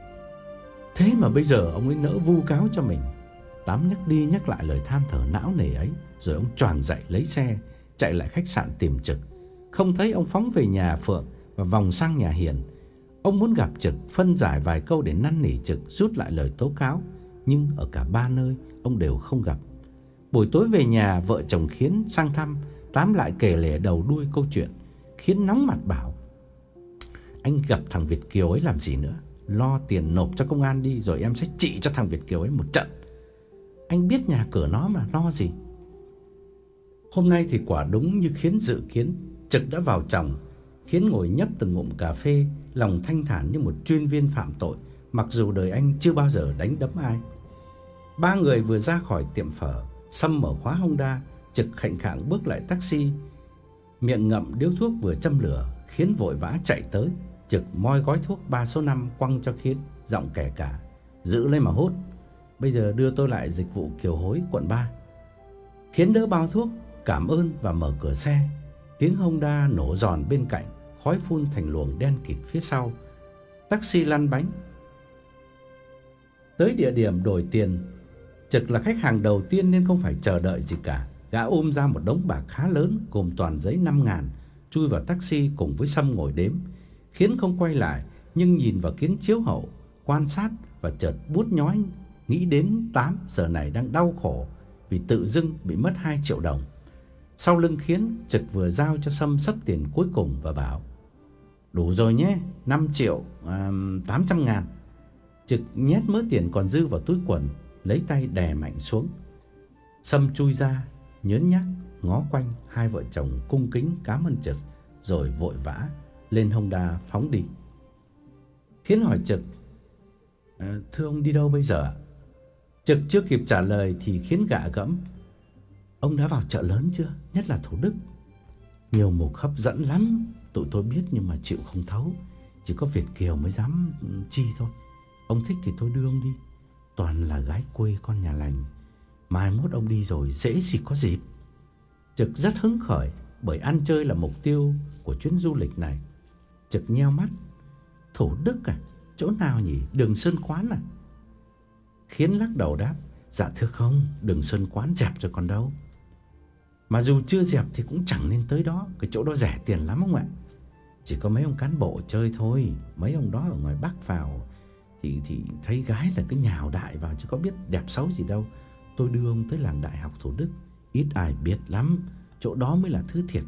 Thế mà bây giờ ông ấy nỡ vu cáo cho mình. Tám nhắc đi nhắc lại lời than thở não nề ấy, rồi ông choàng dậy lấy xe chạy lại khách sạn tìm Trực. Không thấy ông phóng về nhà Phượng và vòng sang nhà Hiền. Ông muốn gặp Trực, phân giải vài câu để năn nỉ Trực rút lại lời tố cáo, nhưng ở cả ba nơi ông đều không gặp. Buổi tối về nhà, vợ chồng Khiến sang thăm, Tám lại kể lể đầu đuôi câu chuyện. Khiến nóng mặt bảo: anh gặp thằng Việt kiều ấy làm gì nữa, lo tiền nộp cho công an đi, rồi em sẽ trị cho thằng Việt kiều ấy một trận. Anh biết nhà cửa nó mà, lo gì. Hôm nay thì quả đúng như Khiến dự kiến, Trực đã vào chồng. Khiến ngồi nhấp từng ngụm cà phê, lòng thanh thản như một chuyên viên phạm tội, mặc dù đời anh chưa bao giờ đánh đấm ai. Ba người vừa ra khỏi tiệm phở, Sâm mở khóa Honda, Trực khệnh khạng bước lại taxi, miệng ngậm điếu thuốc vừa châm lửa. Khiến vội vã chạy tới, Trực moi gói thuốc ba số năm quăng cho Khiến, giọng kẻ cả: giữ lấy mà hút, bây giờ đưa tôi lại dịch vụ Kiều Hối quận ba. Khiến đỡ bao thuốc, cảm ơn và mở cửa xe. Tiếng Honda nổ giòn bên cạnh, khói phun thành luồng đen kịt phía sau. Taxi lăn bánh tới địa điểm đổi tiền. Trực là khách hàng đầu tiên nên không phải chờ đợi gì cả. Gã ôm ra một đống bạc khá lớn gồm toàn giấy năm ngàn, chui vào taxi cùng với Sâm ngồi đếm. Khiến không quay lại, nhưng nhìn vào kiến chiếu hậu, quan sát và chợt buốt nhói, nghĩ đến Tám giờ này đang đau khổ vì tự dưng bị mất hai triệu đồng. Sau lưng Khiến, Trực vừa giao cho Sâm xấp tiền cuối cùng và bảo: đủ rồi nhé, năm triệu tám trăm ngàn. Trực nhét mớ tiền còn dư vào túi quần, lấy tay đè mạnh xuống. Sâm chui ra, nhớn nhác ngó quanh. Hai vợ chồng cung kính cảm ơn Trực, rồi vội vã lên Honda phóng đi. Khiến hỏi Trực: à, thưa ông đi đâu bây giờ? Trực chưa kịp trả lời thì Khiến gạ gẫm: ông đã vào chợ lớn chưa, nhất là Thủ Đức? Nhiều mục hấp dẫn lắm, tụi tôi biết nhưng mà chịu không thấu. Chỉ có Việt kiều mới dám chi thôi. Ông thích thì tôi đưa ông đi, toàn là gái quê con nhà lành. Mai mốt ông đi rồi dễ gì có dịp. Trực rất hứng khởi bởi ăn chơi là mục tiêu của chuyến du lịch này. Trực nheo mắt: Thủ Đức à? Chỗ nào nhỉ? Đường Sơn Quán à? Khiến lắc đầu đáp: dạ thưa không, Đường Sơn Quán dẹp rồi còn đâu. Mà dù chưa dẹp thì cũng chẳng nên tới đó, cái chỗ đó rẻ tiền lắm ông ạ. Chỉ có mấy ông cán bộ chơi thôi. Mấy ông đó ở ngoài Bắc vào Thì, thì thấy gái là cứ nhào đại vào, chứ có biết đẹp xấu gì đâu. Tôi đưa ông tới làng Đại học Thủ Đức, ít ai biết lắm, chỗ đó mới là thứ thiệt.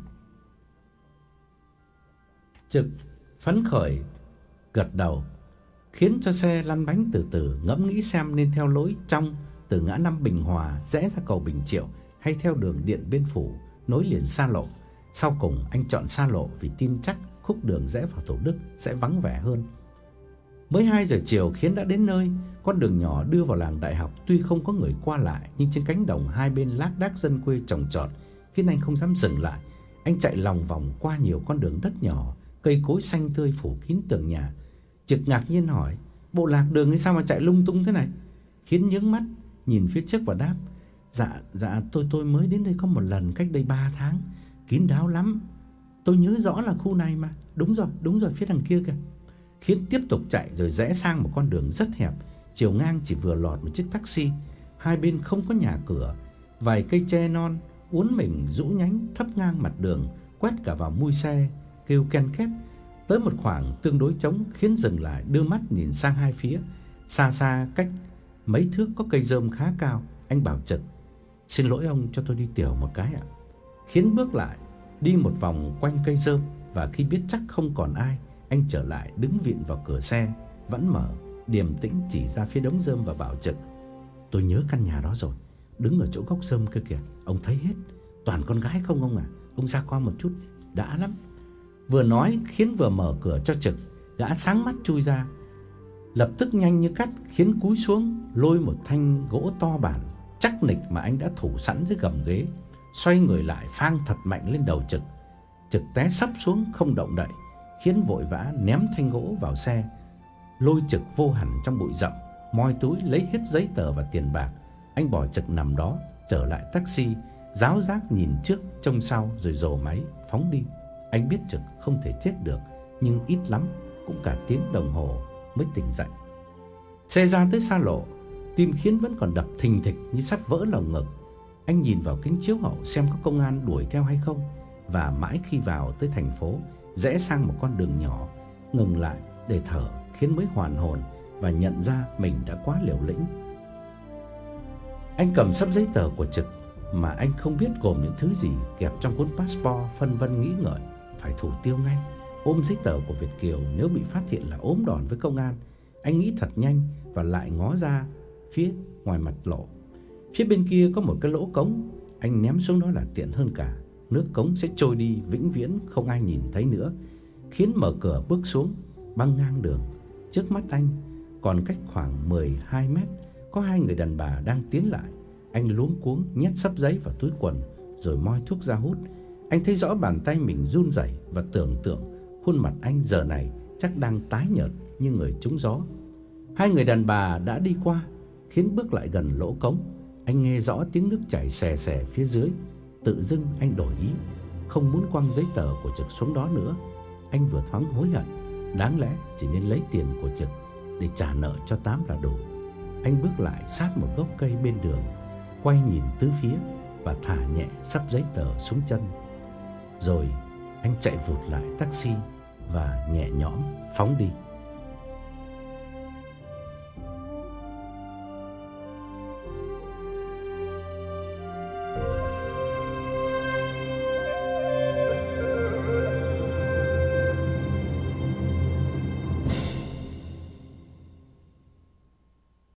Trực phấn khởi gật đầu, khiến cho xe lăn bánh từ từ, ngẫm nghĩ xem nên theo lối trong từ ngã năm Bình Hòa rẽ ra cầu Bình Triệu, hay theo đường Điện Biên Phủ nối liền xa lộ. Sau cùng anh chọn xa lộ vì tin chắc khúc đường rẽ vào Thủ Đức sẽ vắng vẻ hơn. Mới hai giờ chiều Khiến đã đến nơi. Con đường nhỏ đưa vào làng Đại học tuy không có người qua lại, nhưng trên cánh đồng hai bên lác đác dân quê trồng trọt khiến anh không dám dừng lại. Anh chạy lòng vòng qua nhiều con đường đất nhỏ, cây cối xanh tươi phủ kín tường nhà. Trực ngạc nhiên hỏi: "Bộ lạc đường thì sao mà chạy lung tung thế này?" Khiến nhướng mắt nhìn phía trước và đáp: Dạ, dạ tôi tôi mới đến đây có một lần cách đây ba tháng. Kín đáo lắm. Tôi nhớ rõ là khu này mà. Đúng rồi, đúng rồi, phía đằng kia kìa." Khiến tiếp tục chạy rồi rẽ sang một con đường rất hẹp, chiều ngang chỉ vừa lọt một chiếc taxi. Hai bên không có nhà cửa, vài cây tre non uốn mình rũ nhánh thấp ngang mặt đường, quét cả vào mui xe, kêu ken két. Tới một khoảng tương đối trống, Khiến dừng lại đưa mắt nhìn sang hai phía. Xa xa cách mấy thước có cây rơm khá cao. Anh bảo Trực: "Xin lỗi ông, cho tôi đi tiểu một cái ạ." Khiến bước lại, đi một vòng quanh cây rơm, và khi biết chắc không còn ai, anh trở lại đứng viện vào cửa xe vẫn mở, điềm tĩnh chỉ ra phía đống rơm và bảo Trực: "Tôi nhớ căn nhà đó rồi, đứng ở chỗ gốc rơm kia kìa, ông thấy hết, toàn con gái không ông à, ông ra coi một chút, đã lắm." Vừa nói, Khiến vừa mở cửa cho Trực. Gã sáng mắt chui ra. Lập tức nhanh như cắt, Khiến cúi xuống lôi một thanh gỗ to bản chắc nịch mà anh đã thủ sẵn dưới gầm ghế, xoay người lại phang thật mạnh lên đầu Trực. Trực té sấp xuống không động đậy. Khiến vội vã ném thanh gỗ vào xe, lôi Trực vô hẳn trong bụi rậm, moi túi lấy hết giấy tờ và tiền bạc. Anh bỏ Trực nằm đó, trở lại taxi, giáo giác nhìn trước trông sau rồi rồ máy phóng đi. Anh biết Trực không thể chết được, nhưng ít lắm cũng cả tiếng đồng hồ mới tỉnh dậy. Xe ra tới xa lộ, tim Khiến vẫn còn đập thình thịch như sắp vỡ lồng ngực. Anh nhìn vào kính chiếu hậu xem có công an đuổi theo hay không, và mãi khi vào tới thành phố, rẽ sang một con đường nhỏ, ngừng lại để thở, Khiến mới hoàn hồn và nhận ra mình đã quá liều lĩnh. Anh cầm sắp giấy tờ của Trực mà anh không biết gồm những thứ gì kẹp trong cuốn passport, phân vân nghĩ ngợi, phải thủ tiêu ngay. Ôm giấy tờ của Việt kiều, nếu bị phát hiện là ốm đòn với công an. Anh nghĩ thật nhanh và lại ngó ra phía ngoài mặt lộ. Phía bên kia có một cái lỗ cống, anh ném xuống đó là tiện hơn cả. Nước cống sẽ trôi đi vĩnh viễn, không ai nhìn thấy nữa. Khiến mở cửa bước xuống, băng ngang đường. Trước mắt anh, còn cách khoảng mười hai mét, có hai người đàn bà đang tiến lại. Anh luống cuống nhét sắp giấy vào túi quần rồi moi thuốc ra hút. Anh thấy rõ bàn tay mình run rẩy và tưởng tượng khuôn mặt anh giờ này chắc đang tái nhợt như người trúng gió. Hai người đàn bà đã đi qua. Khiến bước lại gần lỗ cống, anh nghe rõ tiếng nước chảy xè xè phía dưới. Tự dưng anh đổi ý, không muốn quăng giấy tờ của Trực xuống đó nữa. Anh vừa thoáng hối hận, đáng lẽ chỉ nên lấy tiền của Trực để trả nợ cho Tám là đủ. Anh bước lại sát một gốc cây bên đường, quay nhìn tứ phía và thả nhẹ sắp giấy tờ xuống chân. Rồi anh chạy vụt lại taxi và nhẹ nhõm phóng đi.